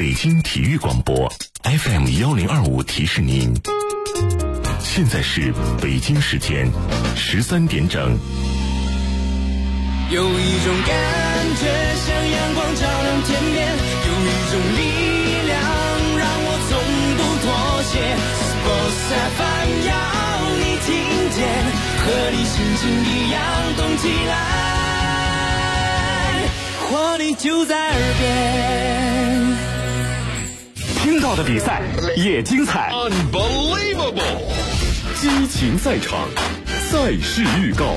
北京体育广播 FM1025提示您，现在是北京时间13点整。 有一种感觉像阳光照亮天边，有一种力量让我从不妥协。Sports FM 要你听见，和你心情一样动起来，活力就在耳边。 听到的比赛也精彩 Unbelievable 激情赛场，赛事预告。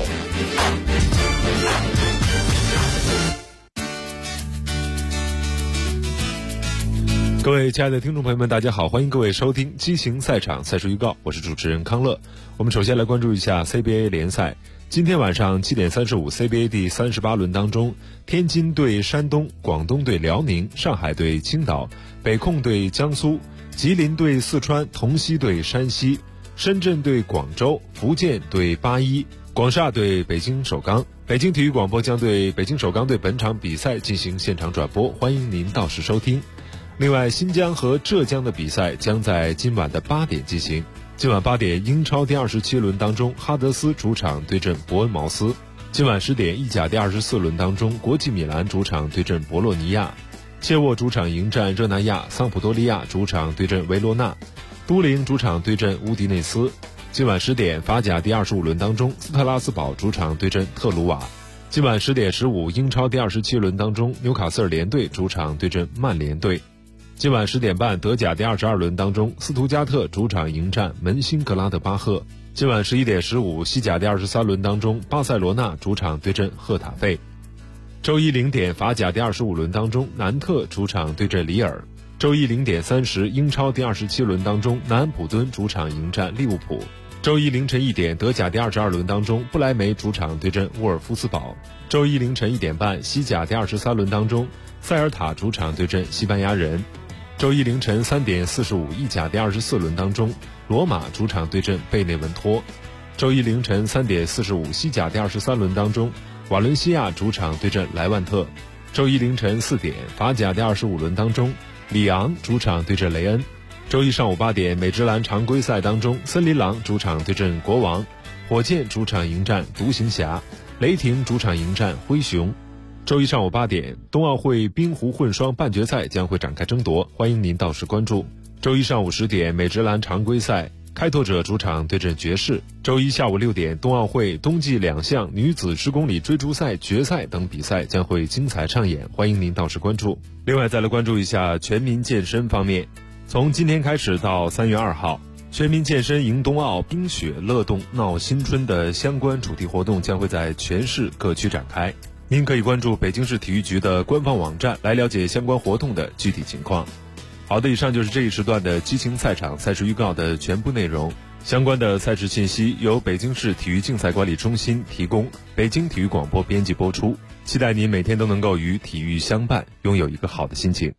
各位亲爱的听众朋友们，大家好，欢迎各位收听激情赛场赛事预告，我是主持人康乐。我们首先来关注一下 CBA 联赛。今天晚上7点35 CBA 第38轮当中，天津对山东，广东对辽宁，上海对青岛，北控对江苏，吉林对四川，同曦对山西，深圳对广州，福建对81，广厦对北京首钢。北京体育广播将对北京首钢队本场比赛进行现场转播，欢迎您到时收听。另外，新疆和浙江的比赛将在今晚的8点进行。今晚8点，英超第27轮当中，哈德斯主场对阵伯恩茅斯。今晚10点，意甲第24轮当中，国际米兰主场对阵博洛尼亚，切沃主场迎战热那亚，桑普多利亚主场对阵维罗纳，都灵主场对阵乌迪内斯。今晚10点，法甲第25轮当中，斯特拉斯堡主场对阵特鲁瓦。今晚10点15，英超第27轮当中，纽卡斯尔联队主场对阵曼联队。今晚10点半，德甲第22轮当中，斯图加特主场迎战门兴格拉德巴赫。今晚11点15，西甲第23轮当中，巴塞罗那主场对阵赫塔费。周一0点，法甲第25轮当中，南特主场对阵里尔。周一0点30，英超第27轮当中，南安普敦主场迎战利物浦。周一凌晨1点，德甲第22轮当中，不莱梅主场对阵沃尔夫斯堡。周一凌晨1点半，西甲第23轮当中，塞尔塔主场对阵西班牙人。周一凌晨3点45，意甲第24轮当中，罗马主场对阵贝内文托。周一凌晨3点45，西甲第23轮当中，瓦伦西亚主场对阵莱万特。周一凌晨4点，法甲第25轮当中，里昂主场对阵雷恩。周一上午8点，美职篮常规赛当中，森林狼主场对阵国王，火箭主场迎战独行侠，雷霆主场迎战灰熊。周一上午8点，冬奥会冰壶混双半决赛将会展开争夺，欢迎您到时关注。周一上午10点，美职篮常规赛，开拓者主场对阵爵士。周一下午6点，冬奥会冬季2项女子10公里追逐赛决赛等比赛将会精彩上演，欢迎您到时关注。另外再来关注一下全民健身方面，从今天开始到3月2号，全民健身迎冬奥冰雪乐动闹新春的相关主题活动将会在全市各区展开。您可以关注北京市体育局的官方网站来了解相关活动的具体情况。好的，以上就是这一时段的激情赛场赛事预告的全部内容。相关的赛事信息由北京市体育竞赛管理中心提供，北京体育广播编辑播出。期待您每天都能够与体育相伴，拥有一个好的心情。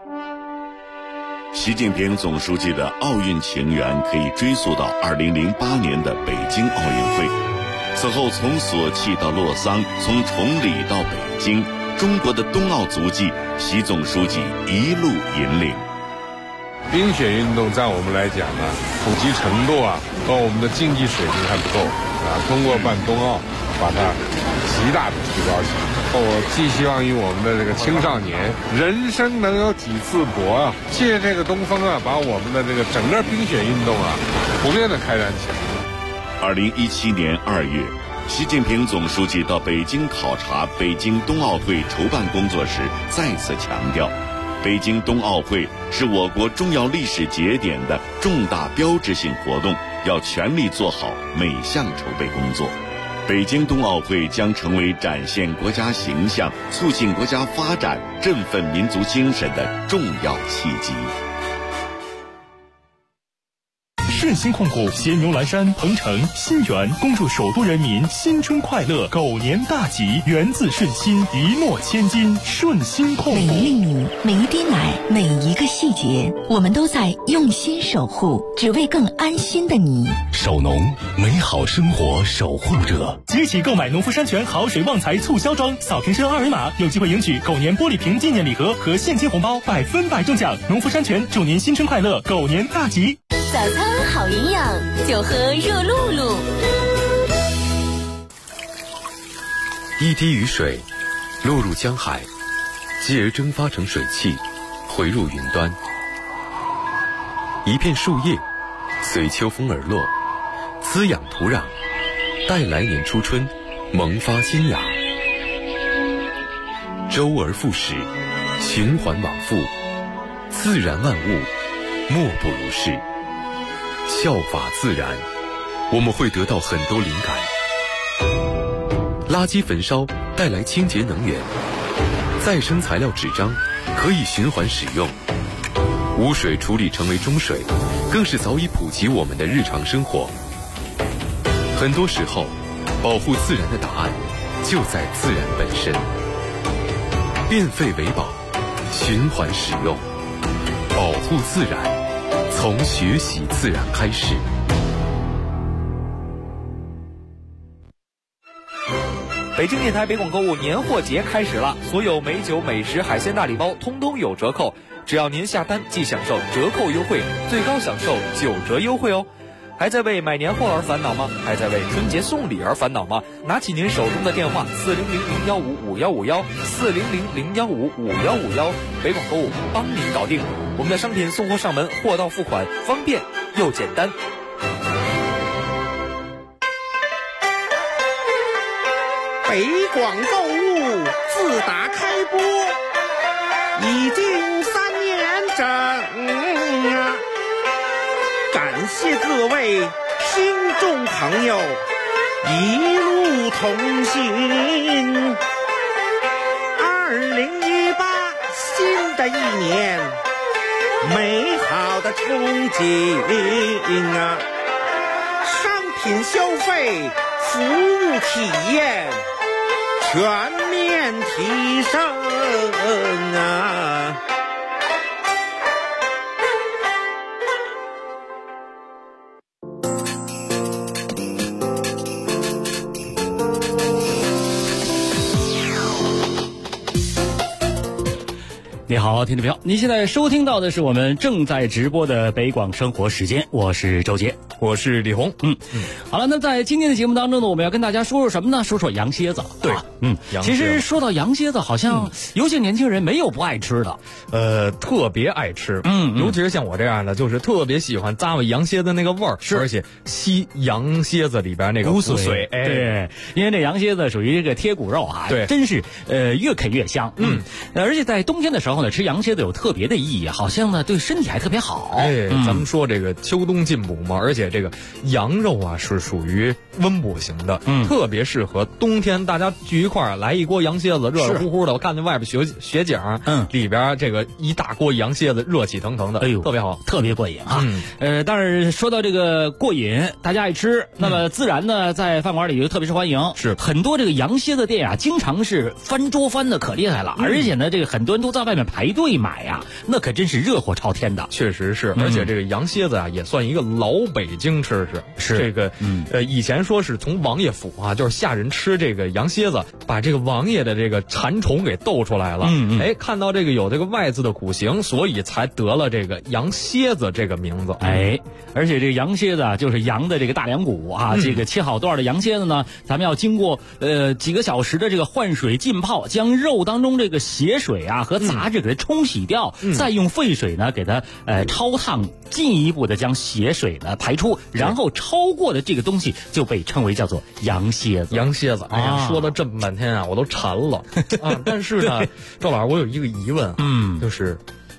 习近平总书记的奥运情缘可以追溯到2008年的北京奥运会。此后从索契到洛桑，从崇礼到北京，中国的冬奥足迹，习总书记一路引领。 冰雪运动在我们来讲呢，普及程度和我们的竞技水平还不够通过办冬奥把它极大的提高起来。我寄希望于我们的这个青少年，人生能有几次搏借这个东风把我们的这个整个冰雪运动普遍的开展起来。 2017年2月，习近平总书记到北京考察北京冬奥会筹办工作时再次强调，北京冬奥会是我国重要历史节点的重大标志性活动，要全力做好每项筹备工作。北京冬奥会将成为展现国家形象、促进国家发展、振奋民族精神的重要契机。 顺心控股、咸牛蓝山、鹏城、新源，恭祝首都人民新春快乐，狗年大吉，源自顺心，一诺千金。顺心控股。 每一粒米，每一滴奶，每一个细节，我们都在用心守护，只为更安心的你。 守农，美好生活守护者。 即日起购买农夫山泉好水旺财促销装，扫瓶身二维码，有机会赢取狗年玻璃瓶纪念礼盒和现金红包，100%中奖。农夫山泉祝您新春快乐，狗年大吉。 早餐好营养，就喝热露露。 一滴雨水落入江海，继而蒸发成水汽，回入云端。一片树叶随秋风而落，滋养土壤，待来年初春萌发新芽。周而复始，循环往复，自然万物莫不如是。效法自然，我们会得到很多灵感。垃圾焚烧带来清洁能源，再生材料纸张可以循环使用，污水处理成为中水，更是早已普及我们的日常生活。很多时候，保护自然的答案就在自然本身。变废为宝，循环使用，保护自然，从学习自然开始。 北京电台北广购物年货节开始了，所有美酒、美食、海鲜大礼包通通有折扣，只要您下单即享受折扣优惠，最高享受9折优惠哦。还在为买年货而烦恼吗？还在为春节送礼而烦恼吗？拿起您手中的电话400-015-5151，400-015-5151，北广购物帮您搞定。我们的商品送货上门，货到付款，方便又简单。 北广购物自打开播已经3年整啊！感谢各位听众朋友一路同行。2018新的一年，美好的憧憬啊！商品消费，服务体验全面提升啊！ 你好，听众朋友，您现在收听到的是我们正在直播的北广生活时间，我是周杰， 我是李红。 好了，那在今天的节目当中呢，我们要跟大家说说什么呢？说说羊蝎子。 对， 其实说到羊蝎子，好像有些年轻人没有不爱吃的， 特别爱吃。尤其是像我这样的，就是特别喜欢咂巴羊蝎子那个味儿，而且吸羊蝎子里边那个骨髓。 对，因为这羊蝎子属于这个贴骨肉啊， 对， 真是越啃越香。而且在冬天的时候呢，吃羊蝎子有特别的意义，好像呢对身体还特别好。 咱们说这个秋冬进补嘛，而且这个羊肉啊是属于温补型的，特别适合冬天大家聚一块儿来一锅羊蝎子，热热乎乎的。我看见外边雪景，里边这个一大锅羊蝎子，热气腾腾的，哎呦，特别好， 特别过瘾啊。但是说到这个过瘾，大家爱吃，那么自然呢，在饭馆里就特别受欢迎。 是很多这个羊蝎子店啊，经常是翻桌翻的可厉害了，而且呢，这个很多人都在外面排队买呀，那可真是热火朝天的。 确实是，而且这个羊蝎子啊，也算一个老北京吃食。是这个，以前说是从王爷府啊，就是下人吃这个羊蝎子，把这个王爷的这个馋虫给逗出来了。看到这个有这个外字的骨形，所以才得了这个羊蝎子这个名字。 而且这个羊蝎子啊，就是羊的这个大梁骨啊，这个切好段的羊蝎子呢，咱们要经过几个小时的这个换水浸泡，将肉当中这个血水啊和杂质给它冲洗掉，再用沸水呢给它焯烫，进一步的将血水呢排出，然后超过的这个东西就被称为叫做羊蝎子。 羊蝎子，哎呀，说了这么半天啊，我都馋了啊！但是呢，赵老师，我有一个疑问，就是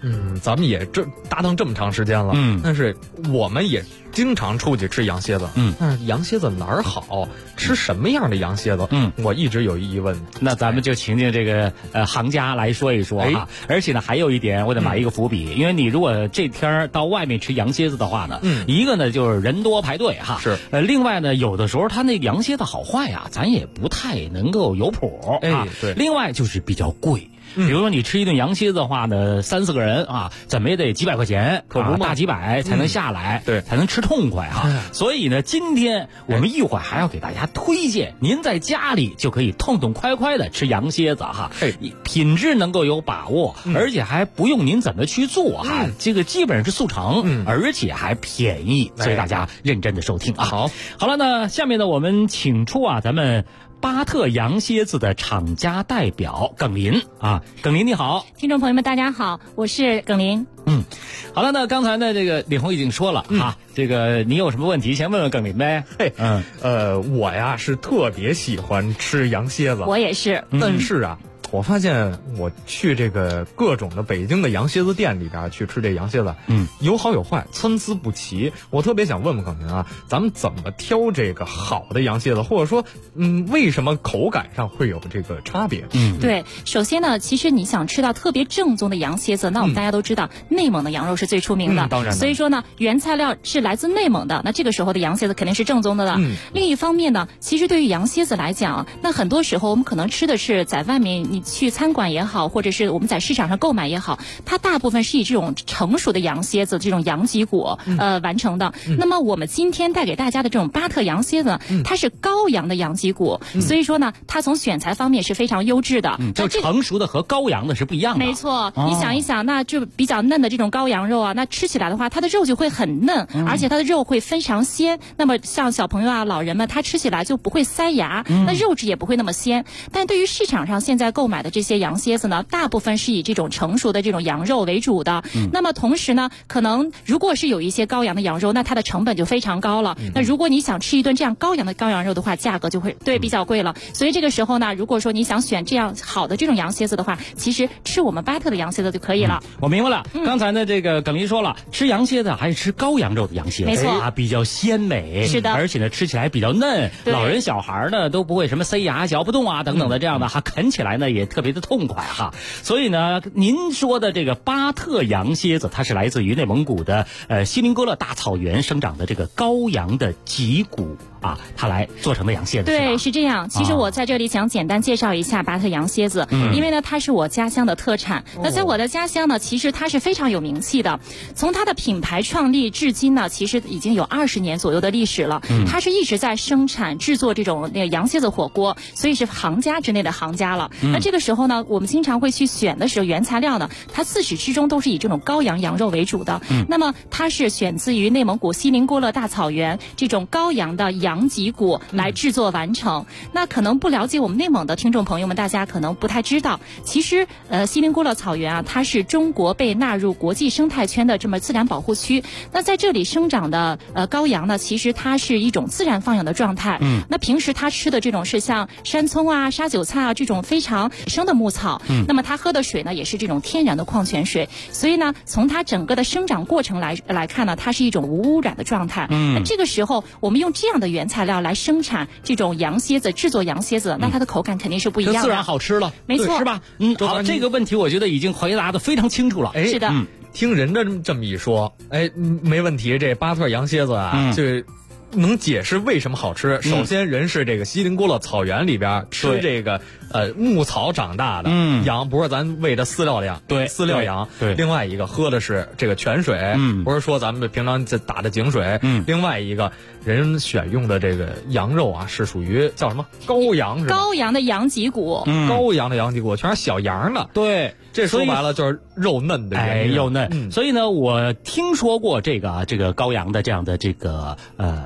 咱们也搭档这么长时间了，但是我们也经常出去吃羊蝎子，但是羊蝎子哪儿好，吃什么样的羊蝎子，我一直有疑问。 那咱们就请这个行家来说一说啊。而且呢，还有一点我得埋一个伏笔，因为你如果这天到外面吃羊蝎子的话呢，一个呢就是人多排队哈， 是另外呢，有的时候它那羊蝎子好坏啊，咱也不太能够有谱啊。 对， 另外就是比较贵。比如说你吃一顿羊蝎子的话呢，3-4个人啊，怎么也得几百块钱， 可不嘛， 大几百才能下来， 对， 才能吃痛快啊。所以呢，今天我们一会儿还要给大家推荐，您在家里就可以痛痛快快的吃羊蝎子哈，品质能够有把握，而且还不用您怎么去做哈，这个基本上是速成，而且还便宜，所以大家认真的收听啊。好了，那下面呢，我们请出咱们巴特羊蝎子的厂家代表耿林啊，耿林你好， 听众朋友们大家好，我是耿林。 好了，那刚才呢，这个李红已经说了啊，这个你有什么问题先问问耿林呗？ 我呀是特别喜欢吃羊蝎子， 我也是， 但是啊。我发现我去这个各种的北京的羊蝎子店里边去吃这羊蝎子，有好有坏，参差不齐。我特别想问问耿林啊，咱们怎么挑这个好的羊蝎子，或者说，为什么口感上会有这个差别？ 对，首先呢，其实你想吃到特别正宗的羊蝎子，那我们大家都知道，内蒙的羊肉是最出名的， 当然。 所以说呢，原材料是来自内蒙的，那这个时候的羊蝎子肯定是正宗的了。另一方面呢，其实对于羊蝎子来讲，那很多时候我们可能吃的是在外面你去餐馆也好，或者是我们在市场上购买也好，它大部分是以这种成熟的羊蝎子，这种羊脊骨完成的。那么我们今天带给大家的这种巴特羊蝎子，它是羔羊的羊脊骨，所以说呢，它从选材方面是非常优质的。 就成熟的和羔羊的是不一样的。 没错，你想一想，那就比较嫩的这种羔羊肉啊，那吃起来的话，它的肉就会很嫩，而且它的肉会非常鲜。那么像小朋友啊、老人们，他吃起来就不会塞牙，那肉质也不会那么鲜。但对于市场上现在购买的这些羊蝎子呢，大部分是以这种成熟的这种羊肉为主的。那么同时呢，可能如果是有一些羔羊的羊肉，那它的成本就非常高了。那如果你想吃一顿这样羔羊肉的话，价格就会比较贵了。所以这个时候呢，如果说你想选这样好的这种羊蝎子的话，其实吃我们巴特的羊蝎子就可以了。 我明白了。刚才呢，这个耿林说了，吃羊蝎子还是吃羔羊肉的羊蝎子， 没错啊，比较鲜美， 是的， 而且呢，吃起来比较嫩，老人小孩呢都不会什么塞牙、嚼不动啊等等的这样的，哈，啃起来呢也特别的痛快哈。所以呢，您说的这个巴特羊蝎子，它是来自于内蒙古的锡林哥勒大草原生长的这个羔羊的脊骨啊，它来做成的羊蝎子。 对，是这样。其实我在这里想简单介绍一下巴特羊蝎子，因为呢，它是我家乡的特产。那在我的家乡呢，其实它是非常有名气的。从它的品牌创立至今呢，其实已经有20年左右的历史了。它是一直在生产制作这种那个羊蝎子火锅，所以是行家之内的行家了。那这个时候呢，我们经常会去选的时候，原材料呢，它自始至终都是以这种羔羊羊肉为主的。那么它是选自于内蒙古锡林郭勒大草原这种羔羊的羊脊骨来制作完成。那可能不了解我们内蒙的听众朋友们，大家可能不太知道，其实锡林郭勒草原啊，它是中国被纳入国际生态圈的这么自然保护区。那在这里生长的羔羊呢，其实它是一种自然放养的状态。那平时它吃的这种是像山葱啊、沙韭菜啊这种非常生的牧草。那么它喝的水呢，也是这种天然的矿泉水。所以呢，从它整个的生长过程来看呢，它是一种无污染的状态。那这个时候我们用这样的原材料来生产这种羊蝎子，制作羊蝎子，那它的口感肯定是不一样的， 自然好吃了， 没错， 是吧？好，这个问题我觉得已经回答的非常清楚了。 是的， 听人家这么一说，没问题。这巴特羊蝎子啊，就能解释为什么好吃。首先，人是这个锡林郭勒草原里边吃这个牧草长大的羊，不是咱喂的饲料羊，饲料羊。对，另外一个喝的是这个泉水，不是说咱们平常打的井水。另外一个人选用的这个羊肉啊，是属于叫什么羔羊是吧？ 羔羊的羊脊骨， 羔羊的羊脊骨全是小羊的。 对， 这说白了就是肉嫩的原因。 肉嫩。所以呢，我听说过这个羔羊的这样的这个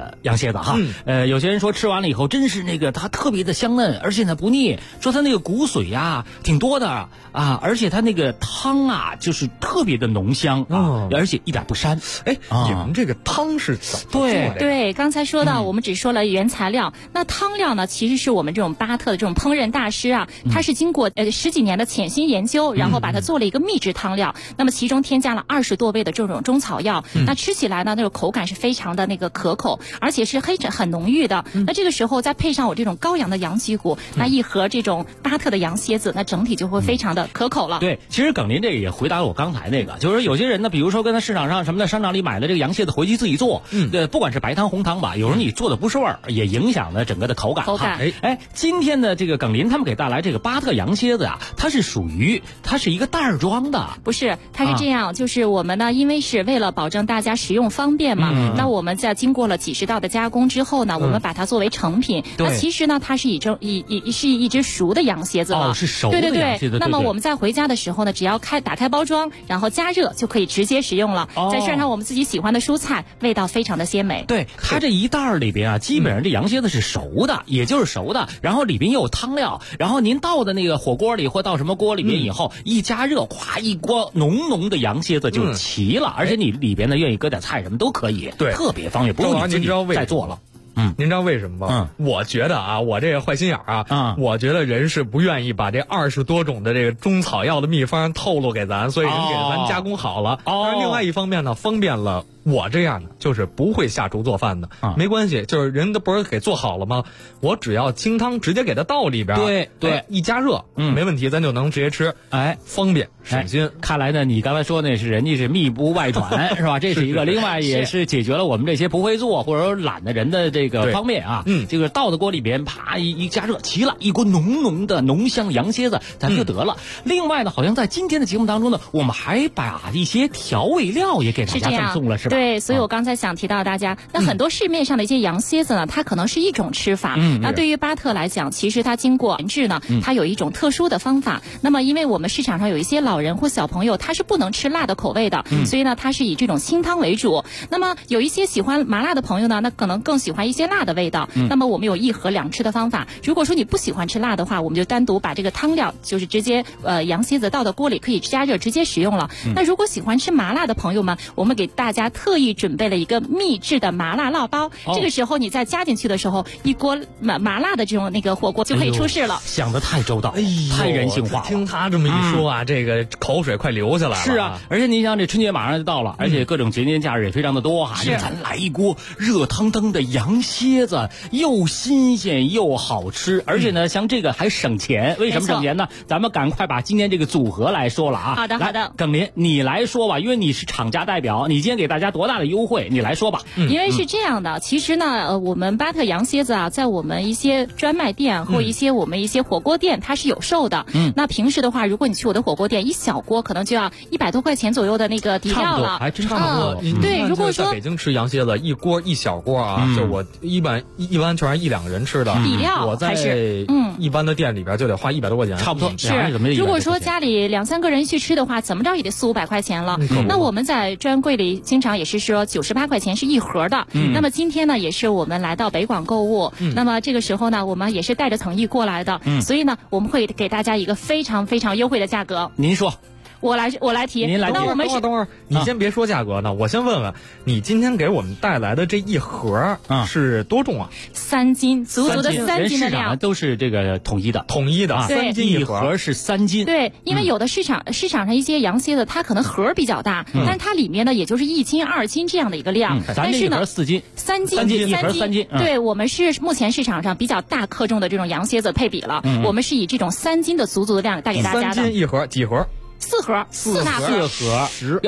的羊蝎子哈。有些人说吃完了以后真是那个它特别的香嫩，而且呢不腻，说它那个骨髓呀挺多的啊，而且它那个汤啊就是特别的浓香啊，而且一点不膻。 你们这个汤是怎么做的？ 对，刚才说到我们只说了原材料，那汤料呢其实是我们这种巴特的这种烹饪大师啊，他是经过10几年的潜心研究，然后把它做了一个秘制汤料，那么其中添加了20多味的这种中草药，那吃起来呢那种口感是非常的那个可口，而且是很浓郁的。那这个时候再配上我这种羔羊的羊脊骨，那一盒这种巴特的羊蝎子，那整体就会非常的可口了。 对，其实耿林这个也回答了我刚才那个，就是有些人呢，比如说跟他市场上什么的商场里买的这个羊蝎子回去自己做，不管是白汤红汤吧，有时候你做的不是味儿，也影响了整个的口感。今天的这个耿林他们给带来这个巴特羊蝎子啊，它是一个袋儿装的， 不是，它是这样，就是我们呢，因为是为了保证大家使用方便嘛，那我们在经过了几十道的加工之后呢，我们把它作为成品。那其实呢，它是一只熟的羊蝎子了， 是熟的羊蝎子。 那么我们在回家的时候呢，只要打开包装，然后加热就可以直接食用了。再涮上我们自己喜欢的蔬菜，味道非常的鲜美。 对，它这一袋里边啊，基本上这羊蝎子是熟的，也就是熟的，然后里边又有汤料，然后您倒的那个火锅里或到什么锅里边以后，一加热，咵一锅浓的羊蝎子就齐了，而且你里边呢愿意搁点菜什么都可以， 对， 特别方便，不用你自己再做了。 您知道为什么吗？我觉得啊，我这个坏心眼啊，我觉得人是不愿意把这20多种的这个中草药的秘方透露给咱，所以人给咱加工好了。但是另外一方面呢，方便了我这样的，就是不会下厨做饭的，没关系，就是人都不是给做好了吗？我只要清汤直接给它倒里边，对，一加热，没问题，咱就能直接吃，方便省心。 看来呢，你刚才说那是人家是密不外传，是吧？这是一个，另外也是解决了我们这些不会做或者说懒的人的这个方面啊。这个倒到锅里边，啪一加热，齐了，一锅浓的浓香羊蝎子，咱们就得了。另外呢，好像在今天的节目当中呢，我们还把一些调味料也给大家赠送了，是吧？ 对，所以我刚才想提到大家，那很多市面上的一些羊蝎子呢，它可能是一种吃法。那对于巴特来讲，其实它经过研制呢，它有一种特殊的方法。那么因为我们市场上有一些老人或小朋友，他是不能吃辣的口味的，所以呢，它是以这种清汤为主。那么有一些喜欢麻辣的朋友呢，那可能更喜欢一些辣的味道。那么我们有1盒2吃的方法。如果说你不喜欢吃辣的话，我们就单独把这个汤料，就是直接羊蝎子倒到锅里，可以加热直接食用了。那如果喜欢吃麻辣的朋友们，我们给大家特意准备了一个秘制的麻辣烙包。这个时候你再加进去的时候，一锅麻辣的这种那个火锅就可以出世了。 想得太周到，太人性化了。 听他这么一说啊，这个口水快流下来了。 是啊，而且你想这春节马上就到了，而且各种节年假日也非常的多哈。咱来一锅热腾腾的羊蝎子，又新鲜又好吃，而且呢，像这个还省钱。为什么省钱呢？咱们赶快把今天这个组合来说了啊。 好的。 耿林，你来说吧，因为你是厂家代表，你今天给大家多大的优惠？你来说吧。 因为是这样的，其实呢，我们巴特羊蝎子啊，在我们一些专卖店或我们一些火锅店，它是有售的。那平时的话，如果你去我的火锅店，一小锅可能就要100多块钱左右的那个底料了， 还真差不多。 对，如果说在北京吃羊蝎子，一锅一小锅啊，就我一般全是1、2个人吃的底料， 我在一般的店里边就得花100多块钱， 差不多。 是，如果说家里2、3个人去吃的话，怎么着也得4、500块钱了。那我们在专柜里经常也是说98块钱是一盒的。那么今天呢，也是我们来到北广购物，那么这个时候呢，我们也是带着诚意过来的，所以呢，我们会给大家一个非常非常优惠的价格。 您说。 我来提。 您来提。 那我们等会儿，你先别说价格呢，我先问问你今天给我们带来的这一盒是多重啊 ？3斤，足足的3斤的量。 都是这个统一的 ，3斤一盒是3斤。 对，因为有的市场上一些羊蝎子，它可能盒比较大，但是它里面呢也就是1斤、2斤这样的一个量。 但是呢，一盒4斤 ，3斤， 一盒3斤。 对，我们是目前市场上比较大克重的这种羊蝎子配比了，我们是以这种3斤的足足的量带给大家的。 3斤一盒，几盒 ？4盒，4 盒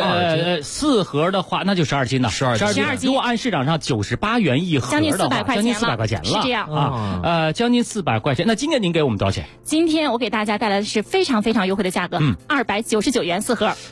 ，12盒的话，那就12斤了，12斤。如果按市场上98元一盒的话，将近400块钱了， 是这样啊，将近400块钱。那今天您给我们多少钱？ 今天我给大家带来的是非常非常优惠的价格，299元4盒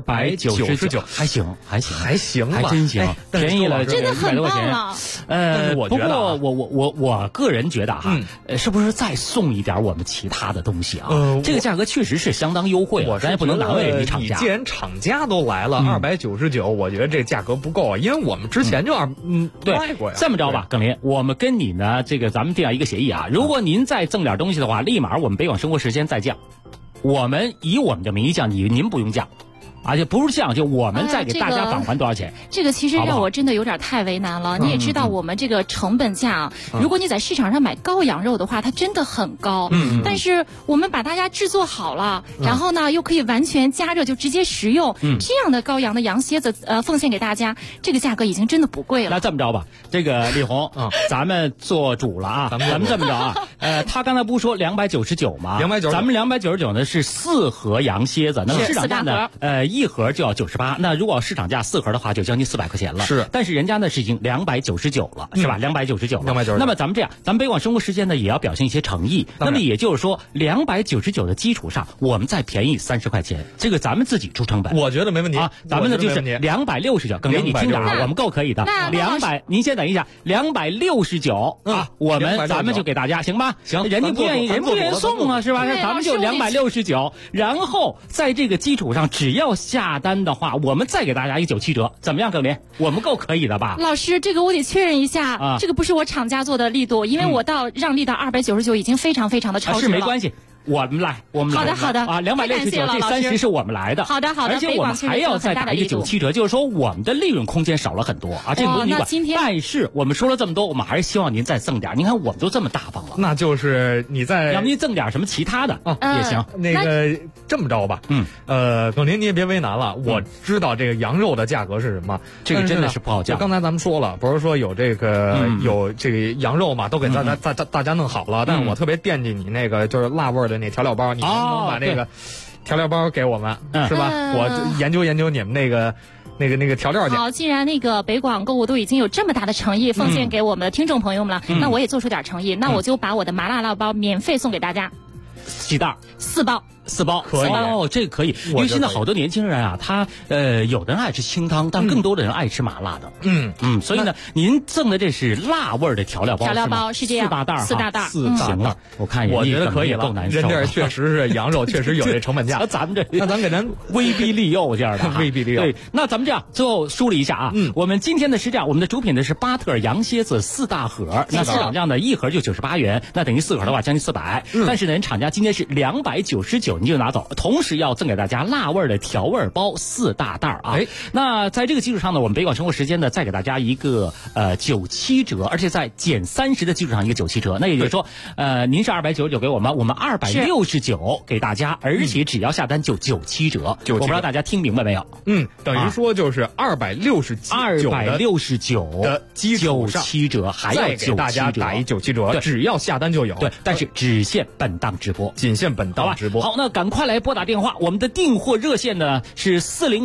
，299，还行，还真行，便宜了， 真的很棒了。 不过我个人觉得哈，是不是再送一点我们其他的东西啊？这个价格确实是相当优惠了，咱也不能能难为人家厂家。 你既然厂家都来了，299，我觉得这价格不够啊，因为我们之前就卖过呀。 这么着吧，耿林，我们跟你呢，咱们定下一个协议啊，如果您再赠点东西的话，立马我们北广生活时间再降，我们以我们的名义降，您不用降。而且不是这样，就我们再给大家返还多少钱？ 这个其实让我真的有点太为难了。你也知道，我们这个成本价，如果你在市场上买羔羊肉的话，它真的很高。但是我们把大家制作好了，然后呢又可以完全加热就直接食用，这样的羔羊的羊蝎子奉献给大家，这个价格已经真的不贵了。 那这么着吧，这个李红，咱们做主了啊，咱们这么着啊，他刚才不是说299吗？299，咱们299呢是4盒羊蝎子，那么市场价呢，1盒就要98，那如果市场价4盒的话，就将近400块钱了。 是， 但是人家呢是已经299了，是吧？299了。 299。 那么咱们这样，咱们北广生活时间呢也要表现一些诚意。那么也就是说，299的基础上，我们再便宜30块钱，这个咱们自己出成本。 我觉得没问题啊，咱们呢就是269。耿林，你听着啊，我们够可以的。200，您先等一下，269啊，咱们就给大家行吧？ 行， 人家不愿意，人不愿意送啊，是吧？咱们就269，然后在这个基础上，只要下单的话，我们再给大家一97折，怎么样，耿林？我们够可以的吧？ 老师，这个我得确认一下，这个不是我厂家做的力度，因为我让利到299已经非常非常的超值了。 是没关系。我们来。 好的啊，269这30是我们来的。 好的。 而且我们还要再打一个97折，就是说我们的利润空间少了很多啊，这个不用你管。但是我们说了这么多，我们还是希望您再赠点。您看我们都这么大方了， 那就是你再要不您赠点什么其他的也行。 那个这么着吧，耿林你也别为难了，我知道这个羊肉的价格是什么， 这个真的是不好讲。 刚才咱们说了，不是说有这个羊肉嘛，都给大家弄好了，但是我特别惦记你那个就是辣味的那调料包，你能不能把那个调料包给我们，是吧？我研究你们那个调料去。 好，既然那个北广购物都已经有这么大的诚意奉献给我们的听众朋友们了，那我也做出点诚意，那我就把我的麻辣辣包免费送给大家。 几袋 ？4包。 4包可以哦，这个可以，因为现在好多年轻人啊，他有的人爱吃清汤，但更多的人爱吃麻辣的。所以呢，您赠的这是辣味的调料包， 是这样 ，4大袋 ，4大袋， 行了，我看我觉得可以了。 够难受， 人这确实是羊肉，确实有这成本价。 咱们这， 那咱给咱威逼利诱这样的， 威逼利诱。 对，那咱们这样最后梳理一下啊，我们今天的是这样，我们的主品呢是巴特尔羊蝎子4大盒，那市场价呢1盒就98元，那等于4盒的话将近400，但是呢，厂家今天是299，你就拿走，同时要赠给大家辣味的调味包4大袋啊。那在这个基础上呢，我们北广生活时间呢再给大家一个97折，而且在减30的基础上一个97折。那也就是说，您是299给我们269给大家，而且只要下单就97折。我不知道大家听明白没有？ 等于说就是269的基础上 97折，还要再给大家打一97折，只要下单就有。 对，但是只限本档直播， 仅限本档直播。 好，那赶快来拨打电话，我们的订货热线呢是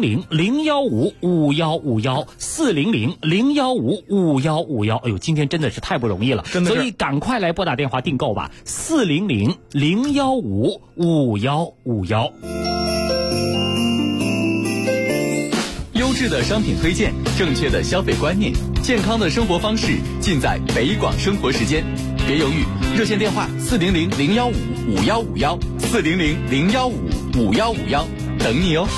400-015-5151，400-015-5151。哎呦，今天真的是太不容易了，所以赶快来拨打电话订购吧，400-015-5151。 优质的商品推荐，正确的消费观念，健康的生活方式，尽在北广生活时间。别犹豫，热线电话400-015-5151，400-015-5151，等你哦。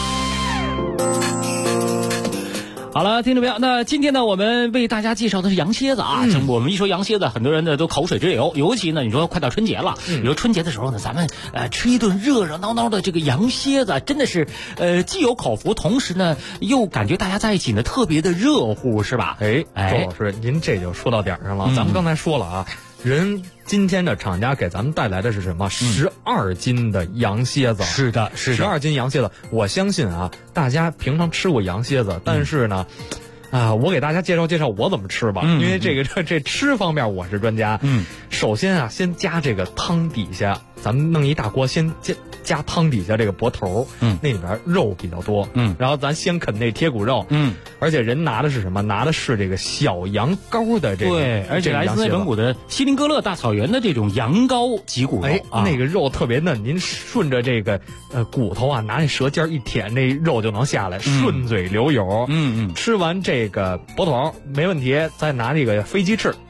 好了，听众朋友，那今天呢，我们为大家介绍的是羊蝎子啊。我们一说羊蝎子，很多人呢都口水直流，尤其呢，你说快到春节了，你说春节的时候呢，咱们吃一顿热热闹闹的这个羊蝎子，真的是既有口福，同时呢又感觉大家在一起呢特别的热乎，是吧？ 周老师，您这就说到点上了。咱们刚才说了啊，人今天的厂家给咱们带来的是什么？12斤的羊蝎子。 是的 ，12斤羊蝎子。我相信啊，大家平常吃过羊蝎子，但是呢，我给大家介绍介绍我怎么吃吧，因为这吃方面我是专家。首先啊，先加这个汤底下，咱们弄一大锅，先加汤底下这个脖头，那里边肉比较多，然后咱先啃那贴骨肉，而且人拿的是什么？拿的是这个小羊羔的这个， 对，而且来自内蒙古的锡林郭勒大草原的这种羊羔脊骨肉， 那个肉特别嫩，您顺着这个骨头啊，拿那舌尖一舔，那肉就能下来，顺嘴流油。吃完这个脖头没问题，再拿这个飞鸡翅，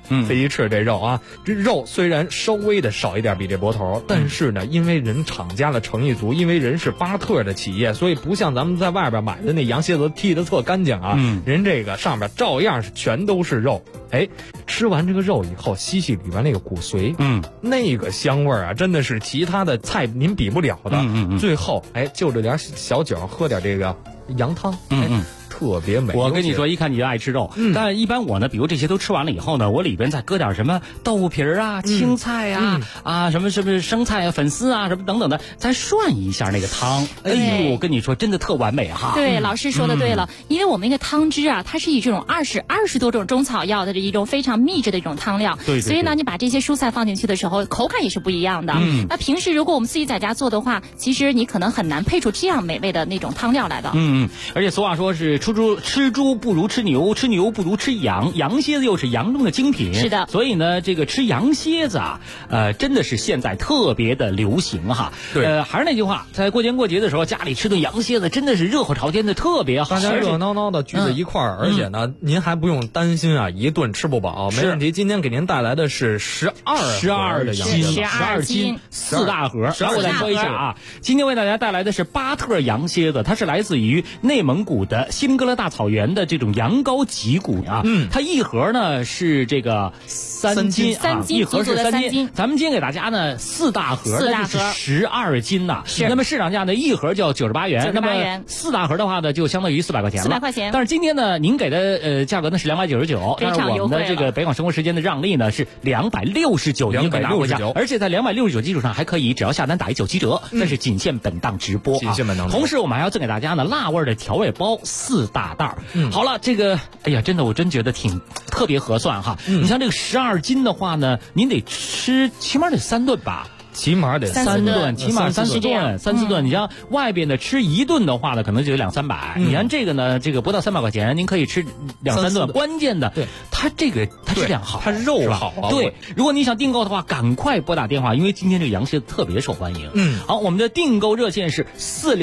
飞鸡翅这肉啊，这肉虽然稍微的少一点比这脖头，但是呢，因为人厂家的诚意足，因为人是巴特的企业，所以不像咱们在外边买的那羊蝎子剔得特干净啊，人这个上面照样是全都是肉。哎，吃完这个肉以后，吸里边那个骨髓，那个香味啊，真的是其他的菜您比不了的。最后，哎，就着点小酒，喝点这个羊汤，特别美。 我跟你说，一看你就爱吃肉，但一般我呢，比如这些都吃完了以后呢，我里边再搁点什么豆腐皮啊、青菜啊、什么生菜啊、粉丝啊什么等等的，再涮一下那个汤。哎呦，我跟你说，真的特完美哈。 对，老师说的对了，因为我们那个汤汁啊，它是以这种20多种中草药的一种非常秘制的一种汤料， 对， 所以呢，你把这些蔬菜放进去的时候，口感也是不一样的。那平时如果我们自己在家做的话，其实你可能很难配出这样美味的那种汤料来的。 而且俗话说是吃猪不如吃牛，吃牛不如吃羊，羊蝎子又是羊中的精品。 是的， 所以呢，这个吃羊蝎子啊，真的是现在特别的流行哈。 对， 还是那句话，在过年过节的时候，家里吃顿羊蝎子真的是热火朝天的，特别好。 大家热闹闹的聚在一块儿，而且呢，您还不用担心啊，一顿吃不饱，没问题。今天给您带来的是12 斤4大盒。然后我再说一下啊，今天为大家带来的是巴特羊蝎子，它是来自于内蒙古的锡林格勒大草原的这种羊羔脊骨啊，它一盒呢是这个3斤啊，一盒是3斤。咱们今天给大家呢4大盒，那就是12斤呐。那么市场价呢，一盒就要98元，那么4大盒的话呢，就相当于400块钱了。 400块钱。 但是今天呢，您给的价格呢是299，但是我们的这个北广生活时间的让利呢是269，您可以拿回家，而且在269基础上还可以只要下单打19折，但是仅限本档直播。同时我们还要赠给大家呢辣味的调味包4大袋。好了，这个哎呀，真的我真觉得挺特别合算哈。你像这个12斤的话呢，您得吃起码得3顿吧。 起码得 3顿，起码3、4顿。你像外边的吃一顿的话呢，可能就得200-300。你看这个呢，这个不到300块钱，您可以吃2-3顿。关键的， 对它这个它质量好， 它肉好啊。 对，如果你想订购的话，赶快拨打电话，因为今天这个羊蝎子特别受欢迎。好，我们的订购热线是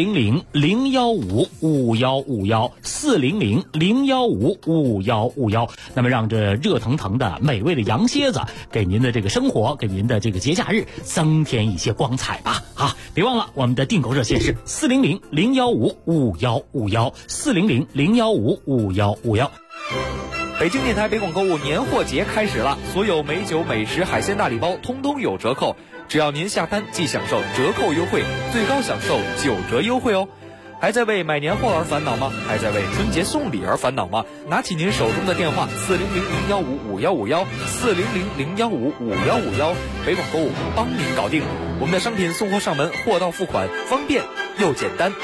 400-015-5151，400-015-5151。那么让这热腾腾的美味的羊蝎子给您的这个生活，给您的这个节假日增添一些光彩吧！啊，别忘了我们的订购热线是400-015-5151，400-015-5151。 北京电台北广购物年货节开始了，所有美酒、美食、海鲜大礼包通通有折扣，只要您下单即享受折扣优惠，最高享受9折优惠哦。还在为买年货而烦恼吗？还在为春节送礼而烦恼吗？拿起您手中的电话400-015-5151，400-015-5151，北广购物帮您搞定。我们的商品送货上门，货到付款，方便又简单。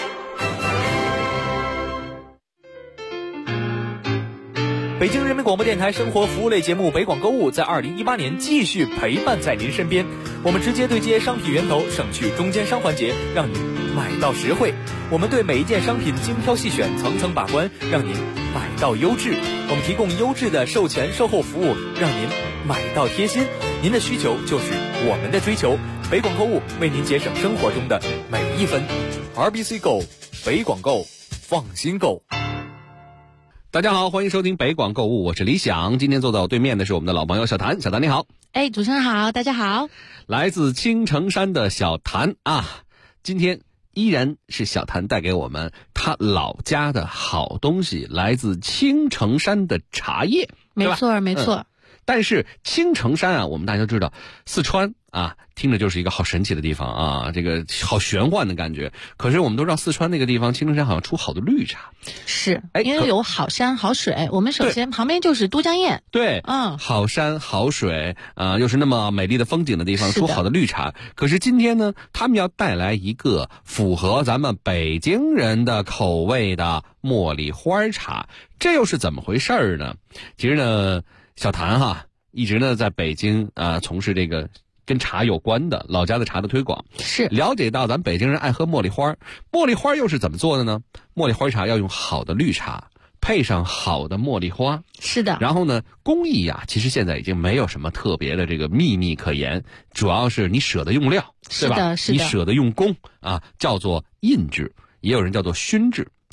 北京人民广播电台生活服务类节目《北广购物》在2018年继续陪伴在您身边。我们直接对接商品源头，省去中间商环节，让您买到实惠。我们对每一件商品精挑细选，层层把关，让您买到优质。我们提供优质的售前售后服务，让您买到贴心。您的需求就是我们的追求。北广购物为您节省生活中的每一分。RBC Go， 北广购，放心购。 大家好，欢迎收听北广购物，我是李想。今天坐在我对面的是我们的老朋友小谭，小谭你好。 哎，主持人好，大家好。 来自青城山的小谭啊，今天依然是小谭带给我们他老家的好东西，来自青城山的茶叶， 没错没错。 但是青城山啊，我们大家都知道，四川啊，听着就是一个好神奇的地方啊，这个好玄幻的感觉。可是我们都知道，四川那个地方，青城山好像出好的绿茶。 是，因为有好山好水。我们首先旁边就是都江堰。 对，好山好水啊，又是那么美丽的风景的地方，出好的绿茶。可是今天呢，他们要带来一个符合咱们北京人的口味的茉莉花茶，这又是怎么回事呢？其实呢，小谭哈一直呢在北京从事这个跟茶有关的老家的茶的推广， 是了解到咱北京人爱喝茉莉花，茉莉花又是怎么做的呢？茉莉花茶要用好的绿茶，配上好的茉莉花， 是的。 然后呢，工艺呀，其实现在已经没有什么特别的这个秘密可言，主要是你舍得用料，对吧？ 是的， 你舍得用工啊，叫做印制，也有人叫做熏制。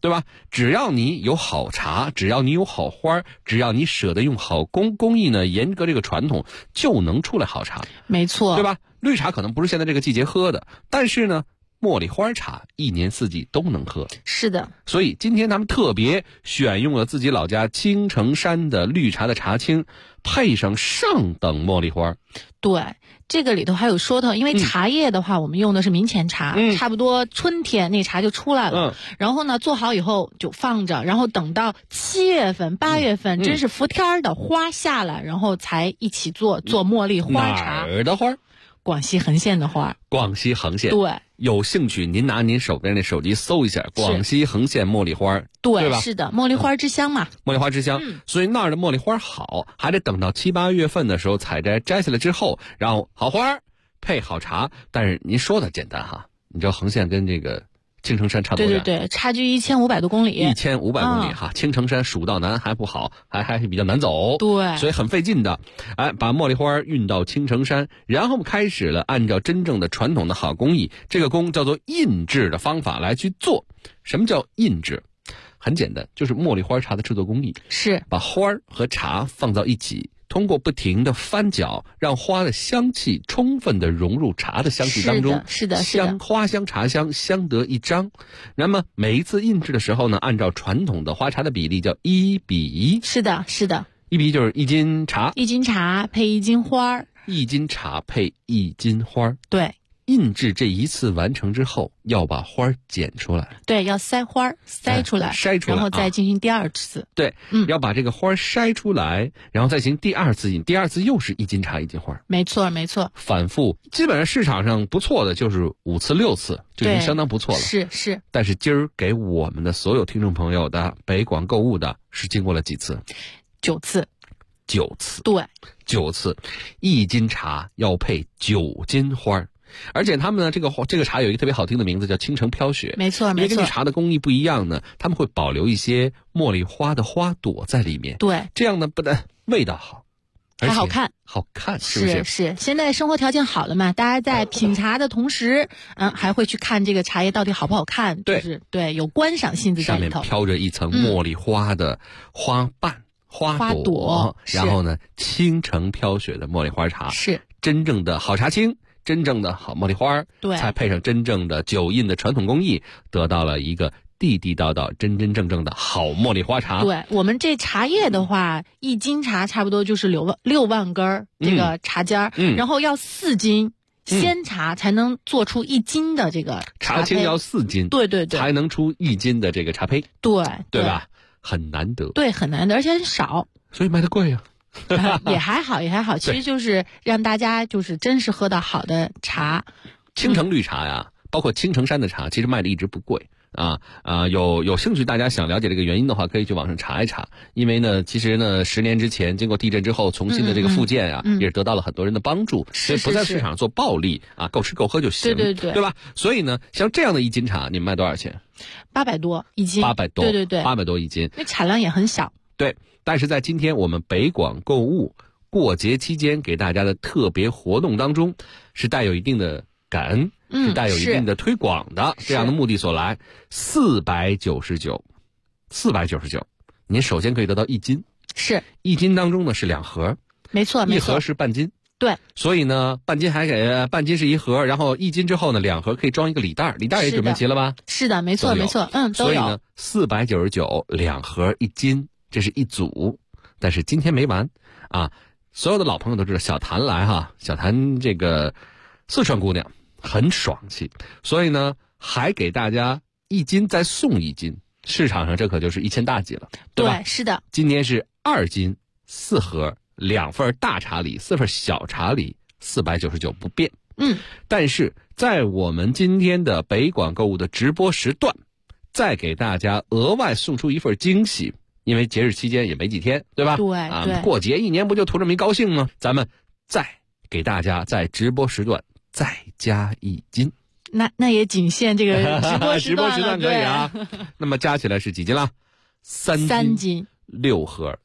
对吧？只要你有好茶，只要你有好花，只要你舍得用好工艺呢，严格这个传统，就能出来好茶。 没错， 对吧？绿茶可能不是现在这个季节喝的，但是呢，茉莉花茶一年四季都能喝。 是的， 所以今天他们特别选用了自己老家青城山的绿茶的茶青，配上上等茉莉花。 对，这个里头还有说头，因为茶叶的话，我们用的是明前茶，差不多春天那茶就出来了。然后呢，做好以后就放着，然后等到7月份、8月份，真是伏天的花下来，然后才一起做茉莉花茶。 哪儿的花？ 广西横县的花。 广西横县。 对。 有兴趣，您拿您手边的手机搜一下广西横县茉莉花，对吧？ 是的，茉莉花之乡嘛。 茉莉花之乡，所以那儿的茉莉花好，还得等到7、8月份的时候采摘下来之后，然后好花配好茶。但是您说的简单哈，你知道横县跟这个青城山差多远？ 对，差距1500多公里。 1500公里哈，青城山蜀道难还不好，还比较难走， 对， 所以很费劲的。把茉莉花运到青城山，然后开始了按照真正的传统的好工艺，这个工叫做印制的方法来去做。什么叫印制？很简单，就是茉莉花茶的制作工艺是把花和茶放到一起。通过不停的翻搅，让花的香气充分的融入茶的香气当中， 是的， 花香茶香相得益彰。那么每一次印制的时候呢，按照传统的花茶的比例叫1比1。 是的 ，1比1就是1斤茶 ，1斤茶配1斤花 ，1斤茶配1斤花。 对。 印制这一次完成之后，要把花剪出来。 对，要筛花筛出来，然后再进行第二次。 对，要把这个花筛出来，然后再进行第二次印。第二次又是1斤茶1斤花。 没错。 反复，基本上市场上不错的就是5次6次，就已经相当不错了。 是。 但是今儿给我们的所有听众朋友的北广购物的是经过了几次 ？9次。 9次。 对 ，9次，1斤茶要配9斤花。而且他们呢，这个茶有一个特别好听的名字，叫青城飘雪。 没错。 因为根据茶的工艺不一样呢，他们会保留一些茉莉花的花朵在里面。 对， 这样呢不但味道好， 还好看， 是不是？ 是。现在生活条件好了嘛，大家在品茶的同时，还会去看这个茶叶到底好不好看。对，有观赏性质在里头。 上面飘着一层茉莉花的花瓣、花朵，然后呢，青城飘雪的茉莉花茶是真正的好茶青。真正的好茉莉花， 对， 才配上真正的酒印的传统工艺，得到了一个地地道道、真真正正的好茉莉花茶。 对，我们这茶叶的话，1斤茶差不多就是6万根这个茶尖然后要4斤鲜茶才能做出1斤的这个茶青，要4斤， 对， 才能出1斤的这个茶胚，对吧？很难得， 对，很难得，而且很少， 所以卖的贵呀。 也还好，其实就是让大家就是真是喝到好的茶。 青城绿茶呀，包括青城山的茶，其实卖的一直不贵有兴趣大家想了解这个原因的话，可以去网上查一查。因为呢，其实呢，10年之前经过地震之后重新的这个复建也是得到了很多人的帮助，所以不在市场做暴利够吃够喝就行，对吧？所以呢，像这样的1斤茶，你们卖多少钱 ？800多1斤 ，800多， 对 ，800多1斤， 那产量也很小， 对。但是在今天我们北广购物过节期间给大家的特别活动当中，是带有一定的感恩，是带有一定的推广的这样的目的所来。499，您首先可以得到1斤， 是 1斤当中呢是2盒， 没错 ，1盒是半斤， 对， 所以呢半斤半斤是1盒，然后1斤之后呢2盒可以装一个礼袋也准备齐了吧？ 是的，没错，都有。 所以呢499 2盒1斤。这是一组，但是今天没完所有的老朋友都知道小谭来小谭这个四川姑娘很爽气，所以呢还给大家1斤再送1斤，市场上这可就是1000大几了，对吧？ 对，是的。 今天是2斤4盒，2份大茶礼，4份小茶礼，499不变。但是在我们今天的北广购物的直播时段，再给大家额外送出一份惊喜。因为节日期间也没几天，对吧？ 对， 过节1年不就图这么一高兴吗？咱们再给大家在直播时段再加1斤， 那也仅限这个直播时段可以那么加起来是几斤了？3斤。 6盒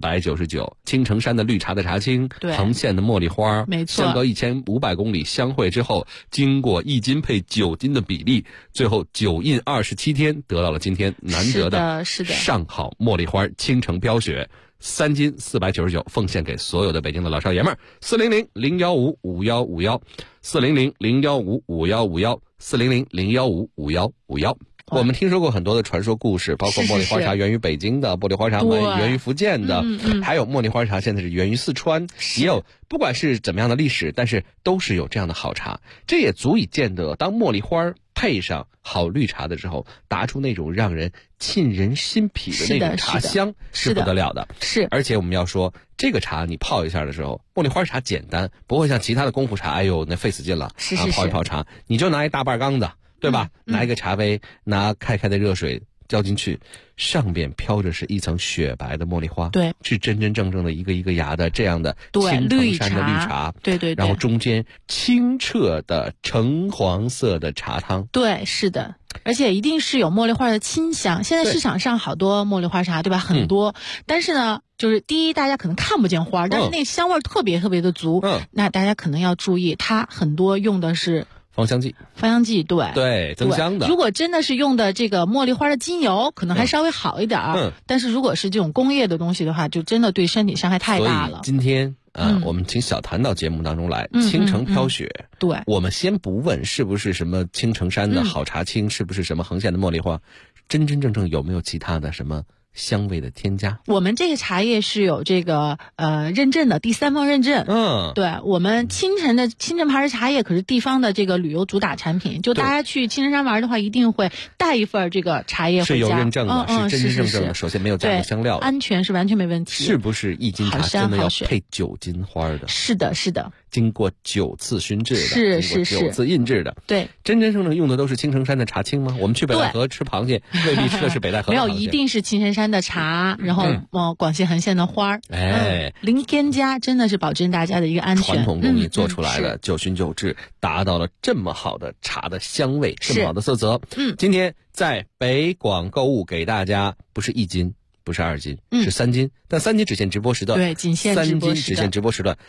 499，青城山的绿茶的茶青， 对， 横线的茉莉花， 没错， 相隔1500公里相会之后，经过1斤配9斤的比例，最后9印27天，得到了今天难得的上好茉莉花青城飘雪，3斤499，奉献给所有的北京的老少爷们儿。400-015-5151，400-015-5151，400-015-5151。我们听说过很多的传说故事，包括茉莉花茶源于北京的，茉莉花茶源于福建的，还有茉莉花茶现在是源于四川，也有不管是怎么样的历史，但是都是有这样的好茶。这也足以见得，当茉莉花配上好绿茶的时候，达出那种让人沁人心脾的那种茶香是不得了的。 是， 而且我们要说，这个茶你泡一下的时候，茉莉花茶简单，不会像其他的功夫茶，哎呦那费死劲了。 是， 泡一泡茶，你就拿一大半缸子，对吧？拿一个茶杯，拿开的热水浇进去，上边飘着是一层雪白的茉莉花， 对， 是真真正正的一个一个芽的这样的青城山的绿茶， 对， 然后中间清澈的橙黄色的茶汤， 对，是的。而且一定是有茉莉花的清香。现在市场上好多茉莉花茶，对吧？很多，但是呢，就是第一，大家可能看不见花，但是那香味特别特别的足。那大家可能要注意，它很多用的是芳香剂，对，增香的。 如果真的是用的这个茉莉花的精油，可能还稍微好一点但是如果是这种工业的东西的话，就真的对身体伤害太大了。 所以今天我们请小谭到节目当中来，青城飘雪。 对， 我们先不问是不是什么青城山的好茶青，是不是什么横线的茉莉花，真真正正有没有其他的什么香味的添加？ 我们这个茶叶是有这个认证的，第3方认证。对，我们青城牌的茶叶可是地方的这个旅游主打产品，就大家去青城山玩的话，一定会带一份这个茶叶回家。 是有认证的，是真真正正的。首先没有加入香料， 安全是完全没问题。 是不是1斤茶真的要配9斤花的？ 是的，是的。 经过9次熏制的， 是 9次印制的， 对， 真真正正用的都是青城山的茶青吗？我们去北戴河吃螃蟹，未必吃的是北戴河的螃蟹。 没有，一定是青城山的茶，然后广西横线的花儿，零添加，真的是保证大家的一个安全。 传统工艺做出来的，9熏9制，达到了这么好的茶的香味，这么好的色泽。今天在北广购物给大家不是1斤。不是2斤，是3斤，但3斤只限直播时段， 对，仅限直播时段， 3斤只限直播时段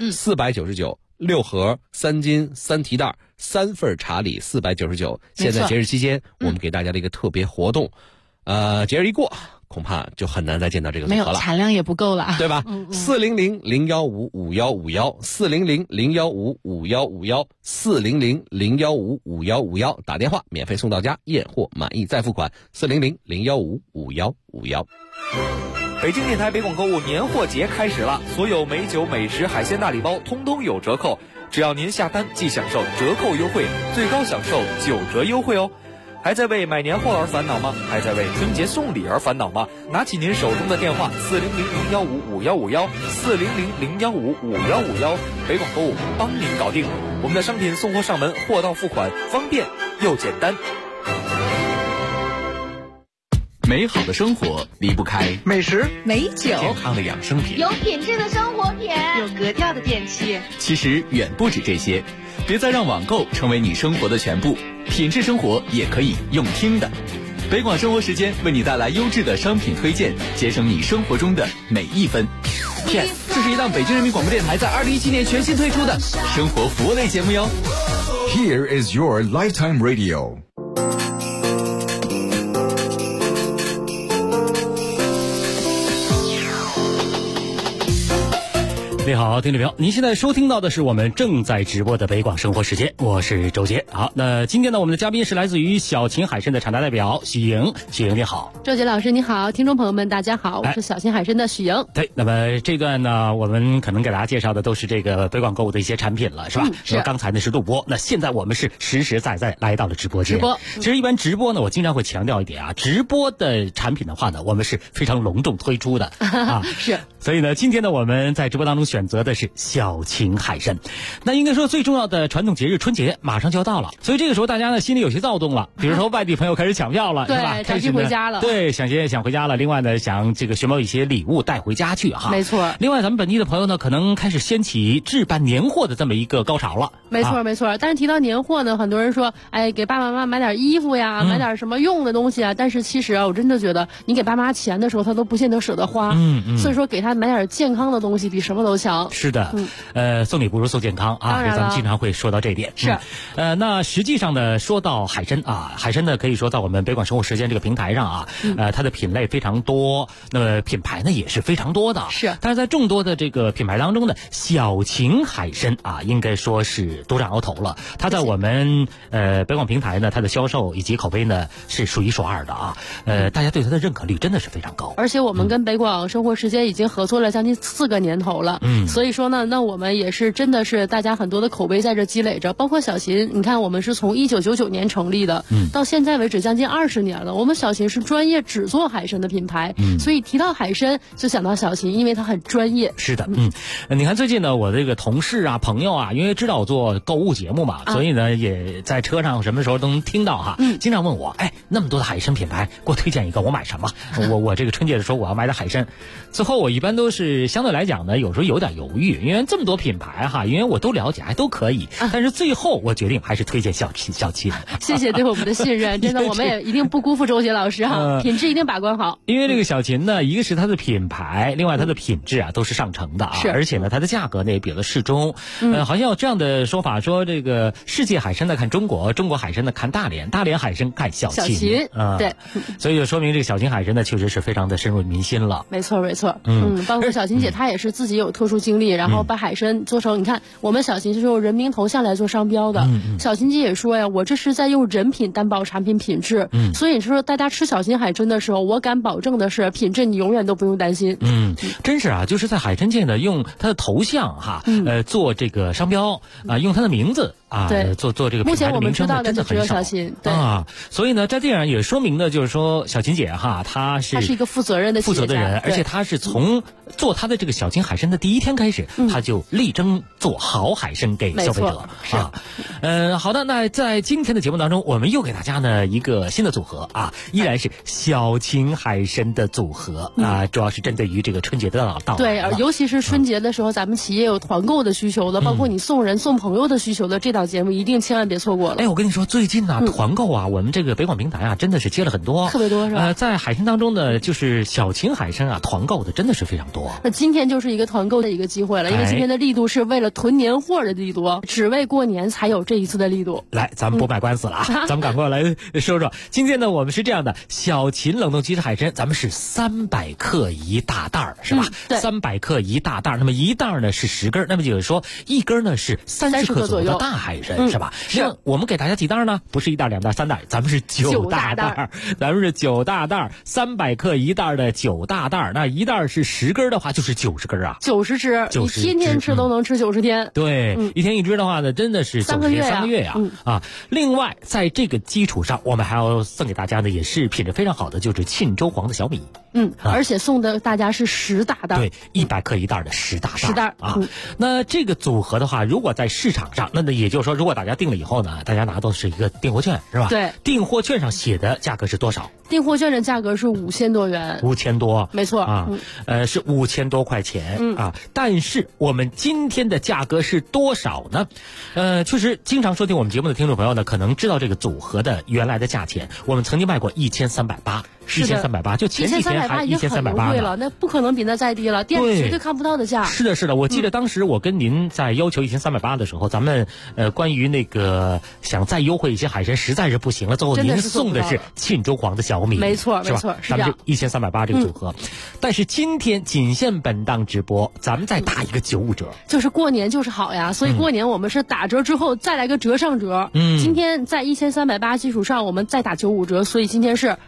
，499，6盒3斤3提袋3份茶礼499。现在节日期间，我们给大家的一个特别活动，节日一过，恐怕就很难再见到这个组合了， 没有产量也不够了， 对吧？400-015-5151，400-015-5151，400-015-5151，打电话免费送到家，验货满意再付款，400-015-5151。 北京电台北广购物年货节开始了，所有美酒、美食、海鲜大礼包通通有折扣，只要您下单即享受折扣优惠，最高享受9折优惠哦。还在为买年货而烦恼吗？还在为春节送礼而烦恼吗？拿起您手中的电话，400-015-5151，400-015-5151，北广购物帮您搞定。我们的商品送货上门，货到付款，方便又简单。 美好的生活离不开美食、 美酒、 健康的养生品、 有品质的生活品、 有格调的电器。 其实远不止这些，别再让网购成为你生活的全部，品质生活也可以用听的。北广生活时间为你带来优质的商品推荐，节省你生活中的每一分。PS， 这是一档北京人民广播电台在2017年全新推出的生活服务类节目哟。 Here is your lifetime radio。 你好，听众朋友，您现在收听到的是我们正在直播的北广生活时间，我是周杰。好，那今天呢，我们的嘉宾是来自于小秦海参的厂家代表许莹。许莹你好。 周杰老师你好，听众朋友们大家好，我是小秦海参的许莹。 对，那么这段呢，我们可能给大家介绍的都是这个北广购物的一些产品了，是吧？ 是。 刚才呢是录播，那现在我们是实实在在来到了直播间。 直播。 其实一般直播呢，我经常会强调一点啊，直播的产品的话呢，我们是非常隆重推出的啊。 是。 所以呢，今天呢，我们在直播当中选择的是小秦海参。那应该说最重要的传统节日春节马上就要到了，所以这个时候大家呢心里有些躁动了，比如说外地朋友开始抢票了，是吧？ 对，着急回家了。 对，想回家了。另外呢，想这个寻某一些礼物带回家去哈。 没错。 另外，咱们本地的朋友呢，可能开始掀起置办年货的这么一个高潮了。 没错，没错。但是提到年货呢，很多人说，哎，给爸爸妈妈买点衣服呀，买点什么用的东西啊。但是其实啊，我真的觉得，你给爸妈钱的时候，他都不见得舍得花。所以说，给他买点健康的东西，比什么都强。 是的。送礼不如送健康啊。 当然了。 咱们经常会说到这一点。 是。 那实际上呢，说到海参啊，海参呢可以说在我们北广生活时间这个平台上啊，它的品类非常多，那么品牌呢也是非常多的。 是。 但是在众多的这个品牌当中呢，小秦海参啊，应该说是独占鳌头了。它在我们北广平台呢，它的销售以及口碑呢是数一数二的啊。大家对它的认可率真的是非常高。 而且我们跟北广生活时间已经合作了将近4个年头了。所以说呢，那我们也是真的是大家很多的口碑在这积累着。包括小秦，你看我们是从1999年成立的，到现在为止将近20年了。我们小秦是专业只做海参的品牌，所以提到海参就想到小秦，因为它很专业。 是的，你看最近呢，我这个同事啊、朋友啊，因为知道我做购物节目嘛，所以呢也在车上什么时候都能听到哈，经常问我，哎，那么多的海参品牌，给我推荐一个，我买什么？我这个春节的时候我要买点海参，最后我一般都是相对来讲呢，有时候有点犹豫，因为这么多品牌哈，因为我都了解，还都可以，但是最后我决定还是推荐小秦。 谢谢对我们的信任，真的我们也一定不辜负周杰老师哈，品质一定把关好。 因为这个小秦呢，一个是它的品牌，另外它的品质啊都是上乘的啊，而且呢它的价格呢也比较适中。好像有这样的说法，说这个世界海参呢看中国，中国海参呢看大连，大连海参看小秦啊，对， 所以就说明这个小秦海参呢确实是非常的深入民心了。 没错没错，包括小秦姐她也是自己有特殊经历，然后把海参做成，你看我们小秦是用人名头像来做商标的。小秦姐也说呀，我这是在用人品担保产品品质。所以说大家吃小秦海参的时候，我敢保证的是品质你永远都不用担心。 真是啊，就是在海参界呢，用它的头像哈，做这个商标啊，用它的名字啊，做这个品牌的名称，真的很少。 对啊，所以呢，在这样也说明呢，就是说小秦姐哈，她是一个负责任的人，而且她是从做她的这个小秦海参的第一天开始，她就力争做好海参给消费者啊。好的，那在今天的节目当中，我们又给大家呢一个新的组合啊，依然是小秦海参的组合啊，主要是针对于这个春节的到来。 对，尤其是春节的时候，咱们企业有团购的需求的，包括你送人送朋友的需求的，这档节目一定千万别错过了。 哎，我跟你说，最近呢团购啊，我们这个北广平台啊，真的是接了很多， 特别多是吧？ 在海参当中呢，就是小秦海参啊，团购的真的是非常多。 那今天就是一个团购的一个机会了，因为今天的力度是为了囤年货的力度，只为过年才有这一次的力度。 来，咱们不卖官司了啊，咱们赶快来说说。今天呢，我们是这样的，小秦冷冻鸡翅海参，咱们是300克一大袋儿，是吧？ 对 ，300克一大袋儿，那么一袋儿呢是10根，那么就是说一根呢是30克左右的大海参，是吧？ 是。 我们给大家几袋呢？不是1袋、2袋、3袋，咱们是9大袋，咱们是9大袋，300克一袋的9大袋，那一袋是10根的话，就是90根啊 ，90只，你天天吃都能吃90天。 对，一天一只的话呢，真的是 3个月呀啊！另外，在这个基础上，我们还要送给大家的也是品质非常好的，就是沁州黄的小米。 而且送的大家是10大袋， 对，100克一袋的10大袋啊。那这个组合的话，如果在市场上，那也就是说，如果大家订了以后呢，大家拿到是一个订货券，是吧？ 对， 订货券上写的价格是多少？ 订货券的价格是5000多元 ，5000多， 没错啊，是5000多块钱啊。但是我们今天的价格是多少呢？确实，经常收听我们节目的听众朋友呢，可能知道这个组合的原来的价钱。我们曾经卖过1380，1380，就前几天还1380 了，那不可能比那再低了，店里绝对看不到的价。 是的，我记得当时我跟您在要求1380的时候，咱们关于那个想再优惠一些海参实在是不行了，最后您送的是沁州黄的小米， 没错， 是吧？咱们这1380这个组合，但是今天仅限本档直播，咱们再打一个95折， 就是过年就是好呀，所以过年我们是打折之后再来个折上折。今天在1380基础上，我们再打95折，所以今天是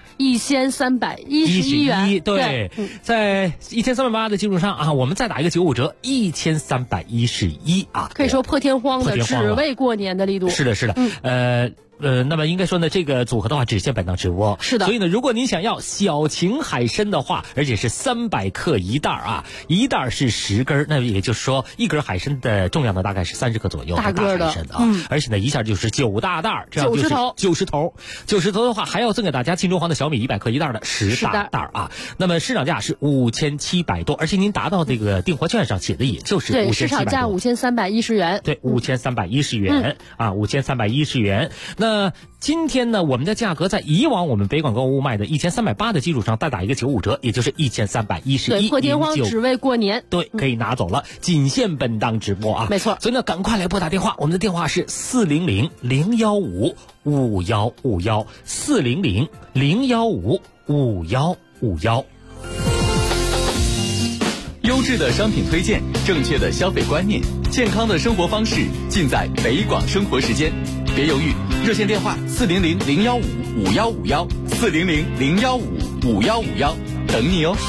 1311元。 对，在1380的基础上啊，我们再打一个95折，1311啊， 可以说破天荒的，只为过年的力度。 是的。 那么应该说呢，这个组合的话只限本档直播。 是的。 所以呢，如果您想要小秦海参的话，而且是300克一袋啊，一袋是10根，那也就是说一根海参的重量呢大概是30克左右， 大个的海参啊。而且呢，一下就是9大袋，这样就是90头。90头的话，还要赠给大家金中皇的小米100克一袋的10大袋啊。那么市场价是5700多，而且您达到这个订货券上写的也就是5700多。 对，市场价5310元。 对，5310元啊，5310元。那今天呢，我们的价格在以往我们北广购物卖的1380的基础上再打一个95折，也就是1311。 对，破天荒只为过年。 对，可以拿走了，仅限本档直播啊。 没错。 所以呢，赶快来拨打电话，我们的电话是400-015-5151，400-015-5151。 优质的商品推荐，正确的消费观念，健康的生活方式，尽在北广生活时间。别犹豫，热线电话400-015-5151，400-015-5151，等你哦。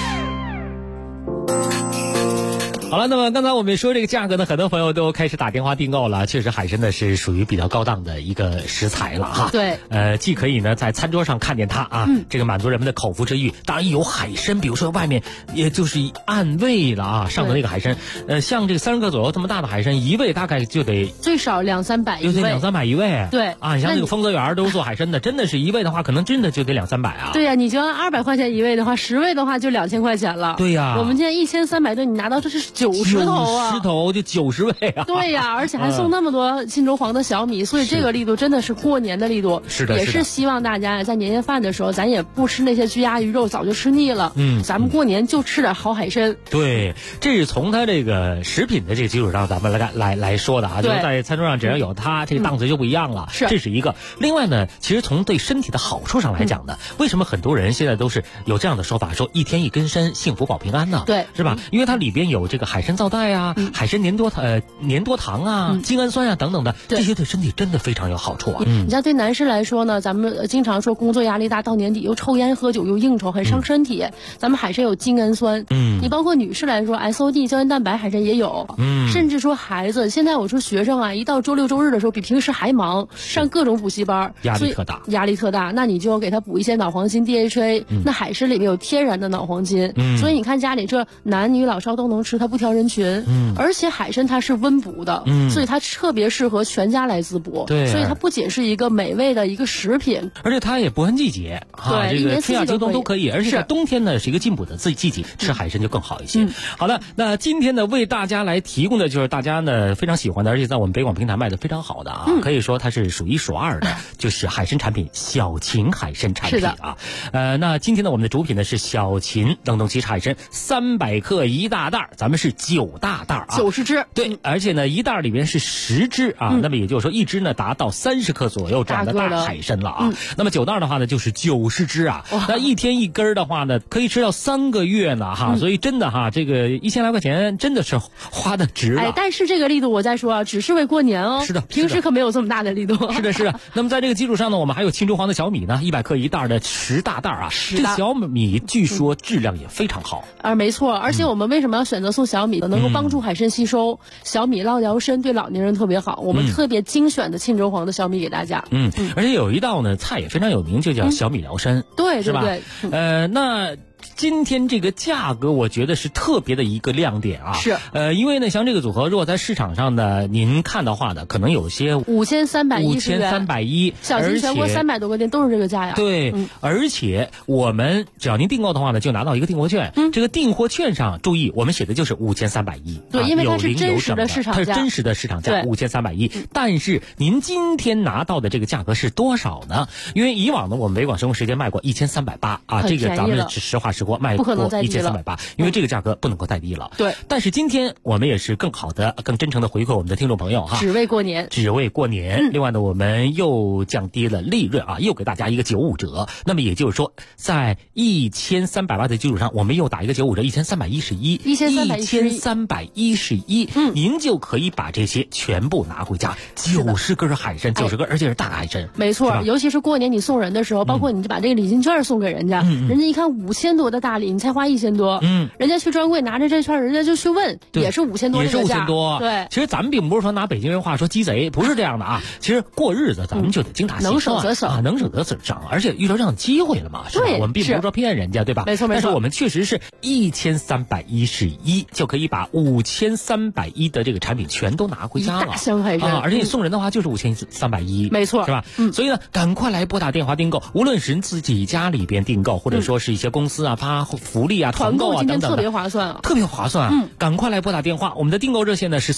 好了，那么刚才我们说这个价格呢，很多朋友都开始打电话订购了。确实，海参呢是属于比较高档的一个食材了哈。 对。 既可以呢在餐桌上看见它啊，这个满足人们的口腹之欲。当然有海参，比如说外面也就是按位了啊，上的那个海参，像这个30克左右这么大的海参，一位大概就得最少200-300一位。 就得200-300一位。 对。 啊，你像这个丰泽园都是做海参的，真的是一位的话，可能真的就得200-300啊。 对呀，你就按200块钱一位的话，10位的话就2000块钱了。 对呀。 我们今天1300多，你拿到这是90头啊 ！90头就90位啊！ 对呀，而且还送那么多金州黄的小米，所以这个力度真的是过年的力度。 是的， 也是希望大家在年夜饭的时候，咱也不吃那些鸡鸭鱼肉，早就吃腻了。咱们过年就吃点好海参。 对，这是从它这个食品的这个基础上，咱们来说的啊。就是在餐桌上只要有它，这个档次就不一样了。 是， 这是一个。另外呢，其实从对身体的好处上来讲呢，为什么很多人现在都是有这样的说法，说1天1根参，幸福保平安呢？ 对， 是吧？因为它里边有这个海参皂苷啊。海参粘多糖啊、精氨酸啊等等的，这些对身体真的非常有好处啊。 你像对男士来说呢，咱们经常说工作压力大，到年底又抽烟喝酒又应酬，很伤身体。咱们海参有精氨酸，你包括女士来说 SOD 胶原蛋白海参也有，甚至说孩子，现在我说学生啊，一到周六周日的时候比平时还忙，上各种补习班， 压力特大。那你就要给他补一些脑黄金 DHA，那海参里面有天然的脑黄金，所以你看家里这男女老少都能吃，它不挑人群。而且海参它是温补的，所以它特别适合全家来滋补。 对， 所以它不仅是一个美味的一个食品， 而且它也不分季节， 对， 这个春夏秋冬都可以。而且在冬天呢是一个进补的季节，吃海参就更好一些。好的，那今天呢为大家来提供的就是大家呢非常喜欢的，而且在我们北广平台卖的非常好的啊，可以说它是数1数2的，就是海参产品小秦海参产品啊。那今天呢我们的主品呢是小秦冷冻奇海参300克一大袋，咱们是9大袋啊 ，90只。 对，而且呢一袋里面是10只啊，那么也就是说一只呢达到30克左右这样的大海参了啊。那么9袋的话呢就是90只啊，那1天1根的话呢可以吃到3个月呢哈，所以真的哈这个1000来块钱真的是花的值了。 但是这个力度我再说啊，只是为过年哦。 是的， 平时可没有这么大的力度。 是的，是的。那么在这个基础上呢，我们还有青州黄的小米呢，100克一袋的10大袋啊，这小米据说质量也非常好。 没错，而且我们为什么要选择送小米呢？能够帮助海参吸收，小米捞疗身，对老年人特别好。我们特别精选的沁州黄的小米给大家。 而且有一道呢菜也非常有名，就叫小米疗身。 对， 是吧？ 那今天这个价格，我觉得是特别的一个亮点啊！ 是， 因为呢，像这个组合，如果在市场上呢，您看的话呢，可能有些 5310，小秦全国300多个店都是这个价呀。 对，而且我们只要您订购的话呢，就拿到一个订货券。这个订货券上，注意，我们写的就是5310。 对，因为它是真实的市场价， 它是真实的市场价5310。但是您今天拿到的这个价格是多少呢？因为以往呢，我们北广生活时间卖过1380啊，这个咱们实话实说卖过1380，因为这个价格不能够再低了。 对， 但是今天我们也是更好的、更真诚的回馈我们的听众朋友哈， 只为过年。 另外呢，我们又降低了利润啊，又给大家一个95折。那么也就是说，在1380的基础上，我们又打一个95折，1311，您就可以把这些全部拿回家，90根海参，90根，而且是大海参。 没错，尤其是过年你送人的时候，包括你就把这个礼金券送给人家，人家一看5000多的大礼，你才花1000多，人家去专柜拿着这券，人家就去问，也是5000多， 也是5000多。 对， 其实咱们并不是说拿北京人话说鸡贼，不是这样的啊。其实过日子咱们就得精打细算， 能省则省啊，能省则省，而且遇到这样的机会了嘛，是吧？我们并不是说骗人家，对吧？ 没错没错。 但是我们确实是1311就可以把5310的这个产品全都拿回家了， 大箱海参啊！而且你送人的话就是5310， 没错， 是吧？所以呢，赶快来拨打电话订购，无论是自己家里边订购，或者说是一些公司啊发福利啊、团购啊等等的， 特别划算啊， 特别划算。赶快来拨打电话，我们的订购热线呢是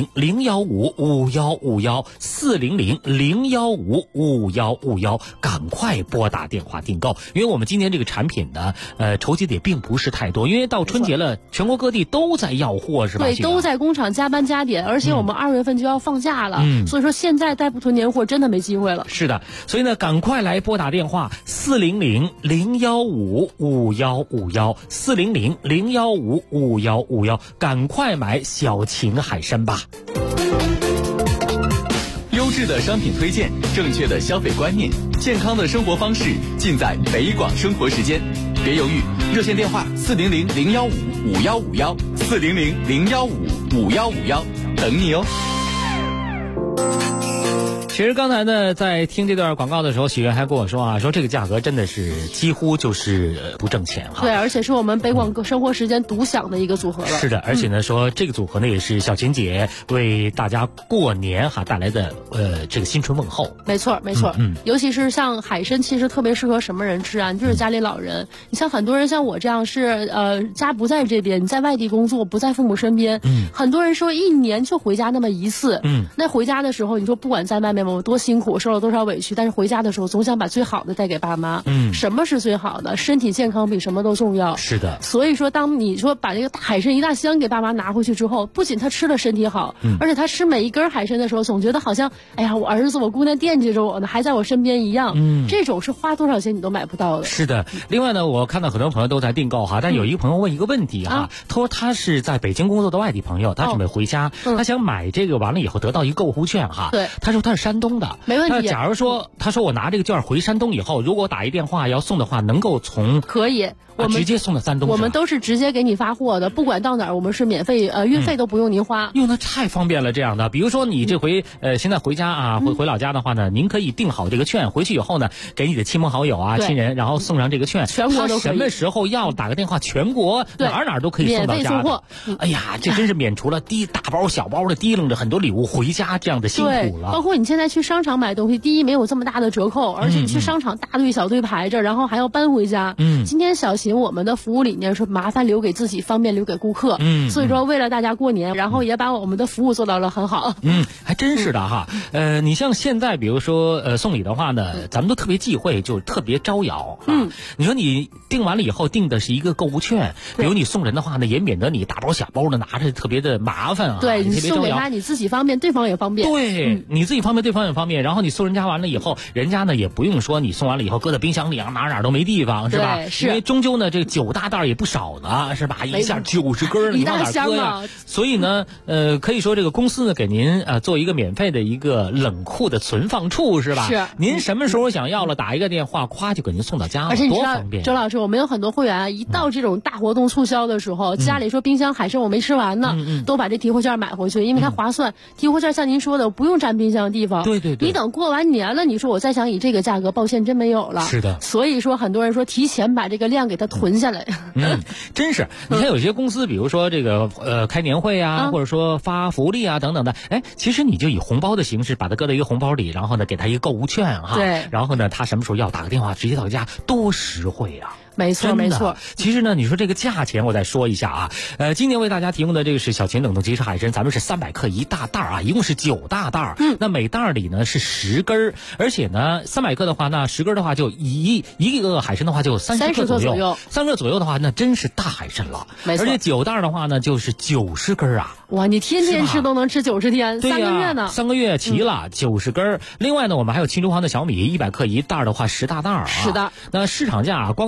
400-015-5151，400-015-5151，赶快拨打电话订购，因为我们今天这个产品呢，筹集的也并不是太多，因为到春节了，全国各地都在要货，是吧？ 对，都在工厂加班加点，而且我们2月份就要放假了，所以说现在再不囤年货，真的没机会了。 是的，所以呢，赶快来拨打电话400-015-5151，400-015-5151，赶快买小秦海参吧。 优质的商品推荐，正确的消费观念，健康的生活方式，尽在北广生活时间。别犹豫，热线电话400-015-5151，400-015-5151，等你哦。 其实刚才呢，在听这段广告的时候，许愿还跟我说啊，说这个价格真的是几乎就是不挣钱哈。 对，而且是我们北广生活时间独享的一个组合了。 是的，而且呢，说这个组合呢也是小秦姐为大家过年带来的这个新春问候。 没错没错，尤其是像海参，其实特别适合什么人吃啊？就是家里老人。你像很多人像我这样是家不在这边，你在外地工作，不在父母身边。很多人说1年就回家那么1次。那回家的时候，你说不管在外面我多辛苦，受了多少委屈，但是回家的时候总想把最好的带给爸妈。什么是最好的？身体健康比什么都重要。 是的。 所以说，当你说把这个大海参1大箱给爸妈拿回去之后，不仅他吃了身体好，而且他吃每一根海参的时候，总觉得好像，哎呀，我儿子我姑娘惦记着我呢，还在我身边一样。这种是花多少钱你都买不到的。 是的。另外呢，我看到很多朋友都在订购哈，但有一个朋友问一个问题哈，他说他是在北京工作的外地朋友，他准备回家，他想买这个完了以后得到一个购户券哈。 对。 他说他是山东的。 没问题。 那假如说他说我拿这个券回山东以后，如果我打一电话要送的话，能够从可以。我们直接送到山东， 我们都是直接给你发货的，不管到哪儿，我们是免费，运费都不用您花。 那太方便了，这样的。比如说你这回现在回家啊，回老家的话呢，您可以订好这个券，回去以后呢，给你的亲朋好友啊、亲人，然后送上这个券， 全国都可以。 什么时候要打个电话，全国哪都可以送到家的。 免费送货。 哎呀，这真是免除了大包小包的提楞着很多礼物回家这样的辛苦了。 包括你现在去商场买东西，第一没有这么大的折扣，而且你去商场大队小队排着，然后还要搬回家。今天小秦我们的服务理念是麻烦留给自己，方便留给顾客。所以说为了大家过年，然后也把我们的服务做到了很好。 还真是的哈。你像现在比如说送礼的话呢，咱们都特别忌讳，就特别招摇。你说你订完了以后订的是一个购物券，比如你送人的话呢，也免得你大包小包的拿着特别的麻烦啊。 对，你送给他你自己方便，对方也方便。 对，你自己方便，对方也方便。然后你送人家完了以后，人家呢也不用说你送完了以后搁在冰箱里啊，哪都没地方，是吧？ 是。 因为终究呢这个9大袋也不少呢，是吧？一下90根，你往哪搁呀？所以呢，可以说这个公司呢给您做一个免费的一个冷库的存放处，是吧？ 是。 您什么时候想要了，打一个电话，咵就给您送到家了， 而且你知道， 多方便。 周老师，我们有很多会员啊，一到这种大活动促销的时候，家里说冰箱海参我没吃完呢，都把这提货券买回去，因为它划算。提货券像您说的，不用占冰箱的地方。 对。 你等过完年了，你说我再想以这个价格，抱歉真没有了。 是的。 所以说很多人说提前把这个量给它囤下来。 真是。你看有些公司，比如说这个开年会啊，或者说发福利啊等等的，其实你就以红包的形式把它搁到一个红包里，然后呢给他一个购物券哈。 对。 然后呢他什么时候要打个电话直接到家，多实惠啊。 没错没错。 其实呢，你说这个价钱我再说一下啊，今年为大家提供的这个是小秦冷冻即食海参，咱们是300克1大袋啊，一共是9大袋。那每袋里呢是10根，而且呢300克的话，那10根的话就一个海参的话就30克左右，3克左右的话那真是大海参了。 没错。 而且9袋的话呢就是90根啊。 哇，你天天吃都能吃90天，3个月呢 ？3个月齐了，90根。另外呢，我们还有青州黄的小米100克1袋的话10大袋啊。 是的。 那市场价光那个海参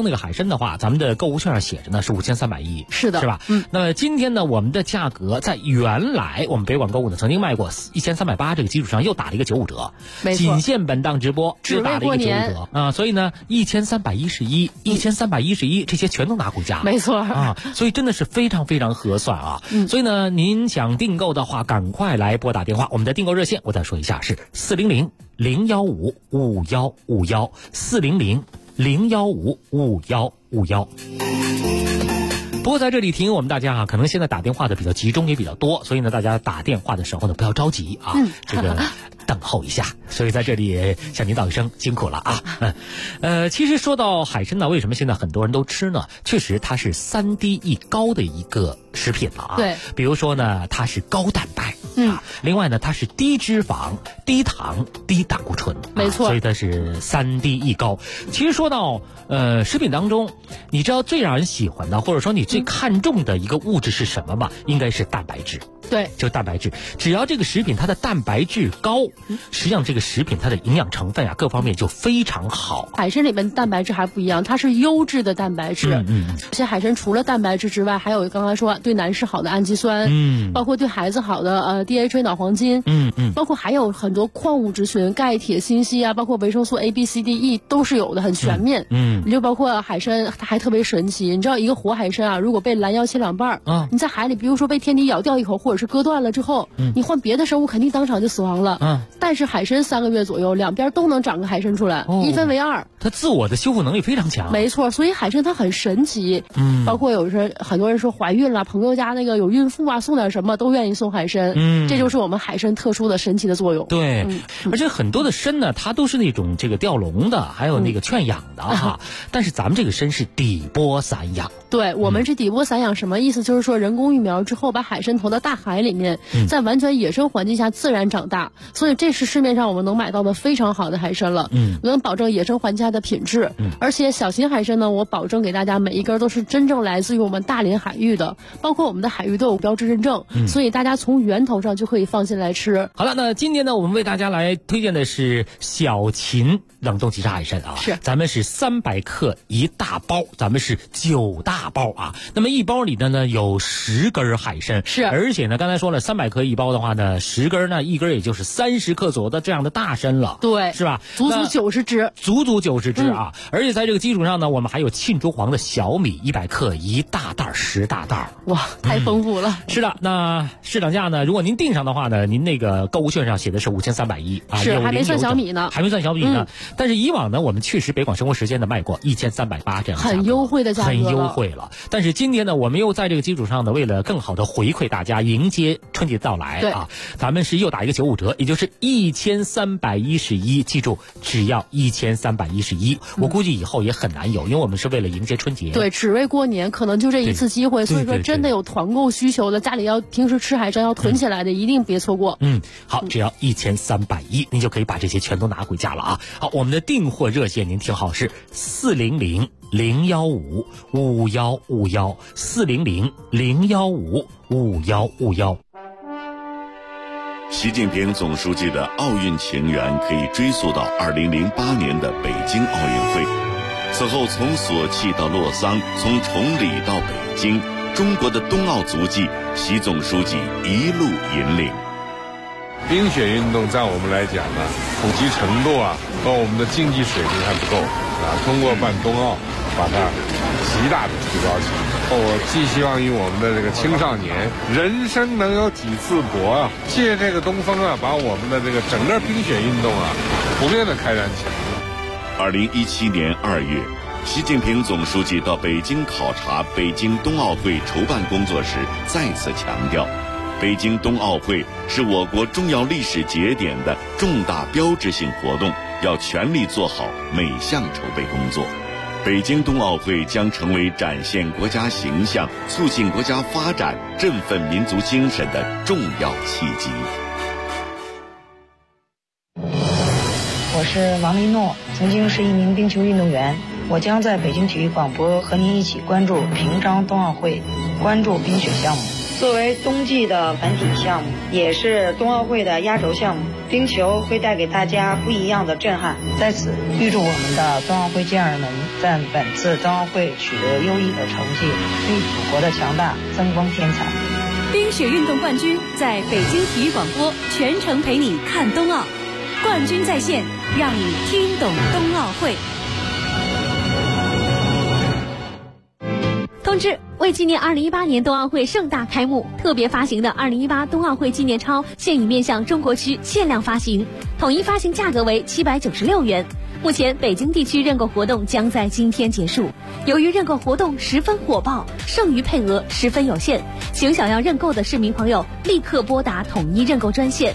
参的话，咱们的购物券上写着呢是5300亿， 是的， 是吧？那么今天呢，我们的价格在原来我们北广购物呢曾经卖过1380这个基础上又打了一个95折， 没错， 仅限本档直播又打了一个95折啊，所以呢1311、1311这些全都拿回家了， 没错啊，所以真的是非常非常合算啊。所以呢，您想订购的话，赶快来拨打电话，我们的订购热线我再说一下是400-015-5151，400-015-5151。不过在这里提醒我们大家啊，可能现在打电话的比较集中也比较多，所以呢，大家打电话的时候呢不要着急啊，这个等候一下。所以在这里也向您道一声辛苦了啊。其实说到海参呢，为什么现在很多人都吃呢？确实它是3低一高的一个食品了啊。 对， 比如说呢，它是高蛋白。另外呢，它是低脂肪、低糖、低胆固醇， 没错， 所以它是3低一高。其实说到食品当中，你知道最让人喜欢的，或者说你最看重的一个物质是什么吗？应该是蛋白质。 对， 就蛋白质，只要这个食品它的蛋白质高，实际上这个食品它的营养成分啊各方面就非常好。 海参里面的蛋白质还不一样，它是优质的蛋白质。这些海参除了蛋白质之外，还有刚才说对男士好的氨基酸，包括对孩子好的DHA 脑黄金，包括还有很多矿物质群，钙、铁、锌、硒啊，包括维生素 A、B、C、D、E 都是有的，很全面。你就包括海参，它还特别神奇。你知道一个活海参啊，如果被拦腰切2半你在海里，比如说被天敌咬掉一口，或者是割断了之后，你换别的生物肯定当场就死亡了。但是海参3个月左右，两边都能长个海参出来，一分为2。 它自我的修复能力非常强。 没错，所以海参它很神奇。包括有时很多人说怀孕了，朋友家那个有孕妇啊，送点什么都愿意送海参。这就是我们海参特殊的神奇的作用。 对，而且很多的参呢，它都是那种这个吊笼的，还有那个圈养的哈。但是咱们这个参是底波散养。 对，我们是底波散养，什么意思？就是说人工育苗之后，把海参投到大海里面，在完全野生环境下自然长大，所以这是市面上我们能买到的非常好的海参了。能保证野生环境下的品质。而且小型海参呢，我保证给大家每一根都是真正来自于我们大连海域的，包括我们的海域都有标志认证，所以大家从源头上就可以放心来吃。 好了，那今天呢，我们为大家来推荐的是小秦冷冻急杀海参啊， 是咱们是300克1大包，咱们是9大包啊。那么一包里呢有10根海参， 是， 而且呢刚才说了300克一包的话呢，10根呢一根也就是30克左右的这样的大参了， 对， 是吧？ 足足90只， 足足90只啊！而且在这个基础上呢，我们还有沁珠黄的小米100克1大袋10大袋， 哇，太丰富了。 是的，那市场价呢，如果您订上的话呢，您那个购物券上写的是5310啊， 是还没算小米呢， 还没算小米呢。但是以往呢，我们确实北广生活时间呢卖过1380这样的很优惠的价格， 很优惠了。但是今天呢，我们又在这个基础上呢，为了更好的回馈大家，迎接春节到来啊，咱们是又打一个95折，也就是1311，记住，只要1311。我估计以后也很难有，因为我们是为了迎接春节， 对，只为过年，可能就这一次机会，所以说真的有团购需求的，家里要平时吃海参要囤起来的，一定别错过。 好，只要1310，您就可以把这些全都拿回家了啊。好，我们的订货热线您听好是400-015-5151，400-015-5151。 习近平总书记的奥运情缘可以追溯到2008年的北京奥运会。此后从索契到洛桑，从崇礼到北京，中国的冬奥足迹，习总书记一路引领。 冰雪运动在我们来讲呢，普及程度啊和我们的竞技水平还不够啊。通过办冬奥，把它极大的提高起来。我寄希望于我们的这个青少年，人生能有几次搏啊！借这个东风啊，把我们的这个整个冰雪运动啊，普遍的开展起来。 2017年2月，习近平总书记到北京考察北京冬奥会筹办工作时，再次强调，北京冬奥会是我国重要历史节点的重大标志性活动，要全力做好每项筹备工作。北京冬奥会将成为展现国家形象、促进国家发展、振奋民族精神的重要契机。 我是王丽诺，曾经是一名冰球运动员。我将在北京体育广播和您一起关注平昌冬奥会，关注冰雪项目。 作为冬季的团体项目，也是冬奥会的压轴项目，冰球会带给大家不一样的震撼。在此，预祝我们的冬奥会健儿们在本次冬奥会取得优异的成绩，为祖国的强大增光添彩。 冰雪运动冠军在北京体育广播全程陪你看冬奥，冠军在线，让你听懂冬奥会。 通知：为纪念2018年冬奥会盛大开幕，特别发行的2018冬奥会纪念钞现已面向中国区限量发行，统一发行价格为796元。目前北京地区认购活动将在今天结束。由于认购活动十分火爆，剩余配额十分有限，请想要认购的市民朋友立刻拨打统一认购专线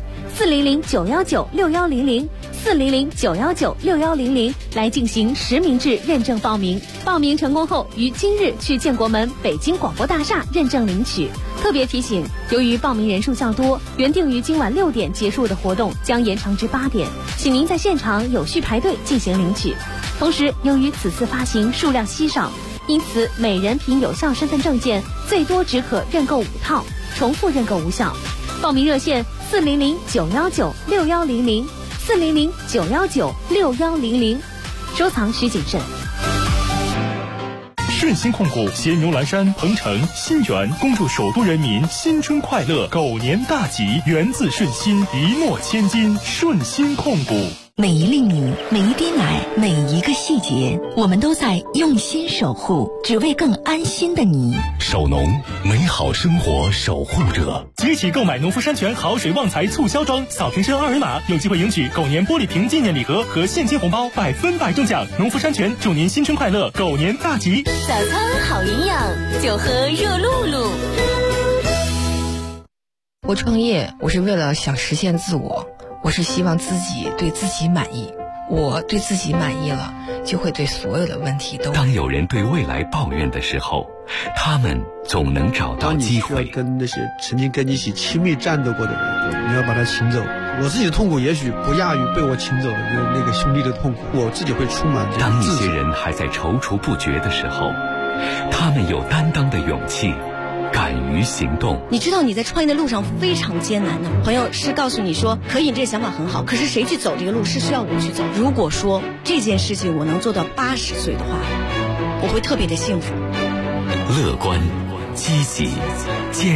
400-919-6100，400-919-6100来进行实名制认证报名。报名成功后，于今日去建国门北京广播大厦认证领取。特别提醒，由于报名人数较多，原定于今晚6点结束的活动将延长至8点，请您在现场有序排队进行领取。同时，由于此次发行数量稀少，因此每人凭有效身份证件最多只可认购5套，重复认购无效。报名热线400-919-6100，400-919-6100，收藏需谨慎。 顺心控股咸牛栏山、鹏城、新源恭祝首都人民新春快乐，狗年大吉，源自顺心，一诺千金。顺心控股。 每一粒米，每一滴奶，每一个细节，我们都在用心守护，只为更安心的你。 守农，美好生活守护者。 即日起购买农夫山泉好水旺财促销装，扫瓶身2维码，有机会赢取狗年玻璃瓶纪念礼盒和现金红包，100%中奖。农夫山泉祝您新春快乐，狗年大吉。 早餐好营养，就喝热露露。 我创业，我是为了想实现自我。我是希望自己对自己满意，我对自己满意了，就会对所有的问题都。 当有人对未来抱怨的时候，他们总能找到机会。 当你需要跟那些曾经跟你一起亲密战斗过的人，你要把他请走。我自己的痛苦也许不亚于被我请走的那个兄弟的痛苦，我自己会充满这当一些人还在踌躇不决的时候，他们有担当的勇气，敢于行动。 你知道你在创业的路上非常艰难的，朋友是告诉你说可以，你这个想法很好，可是谁去走这个路是需要我去走。如果说这件事情我能做到80岁的话，我会特别的幸福。 乐观、积极、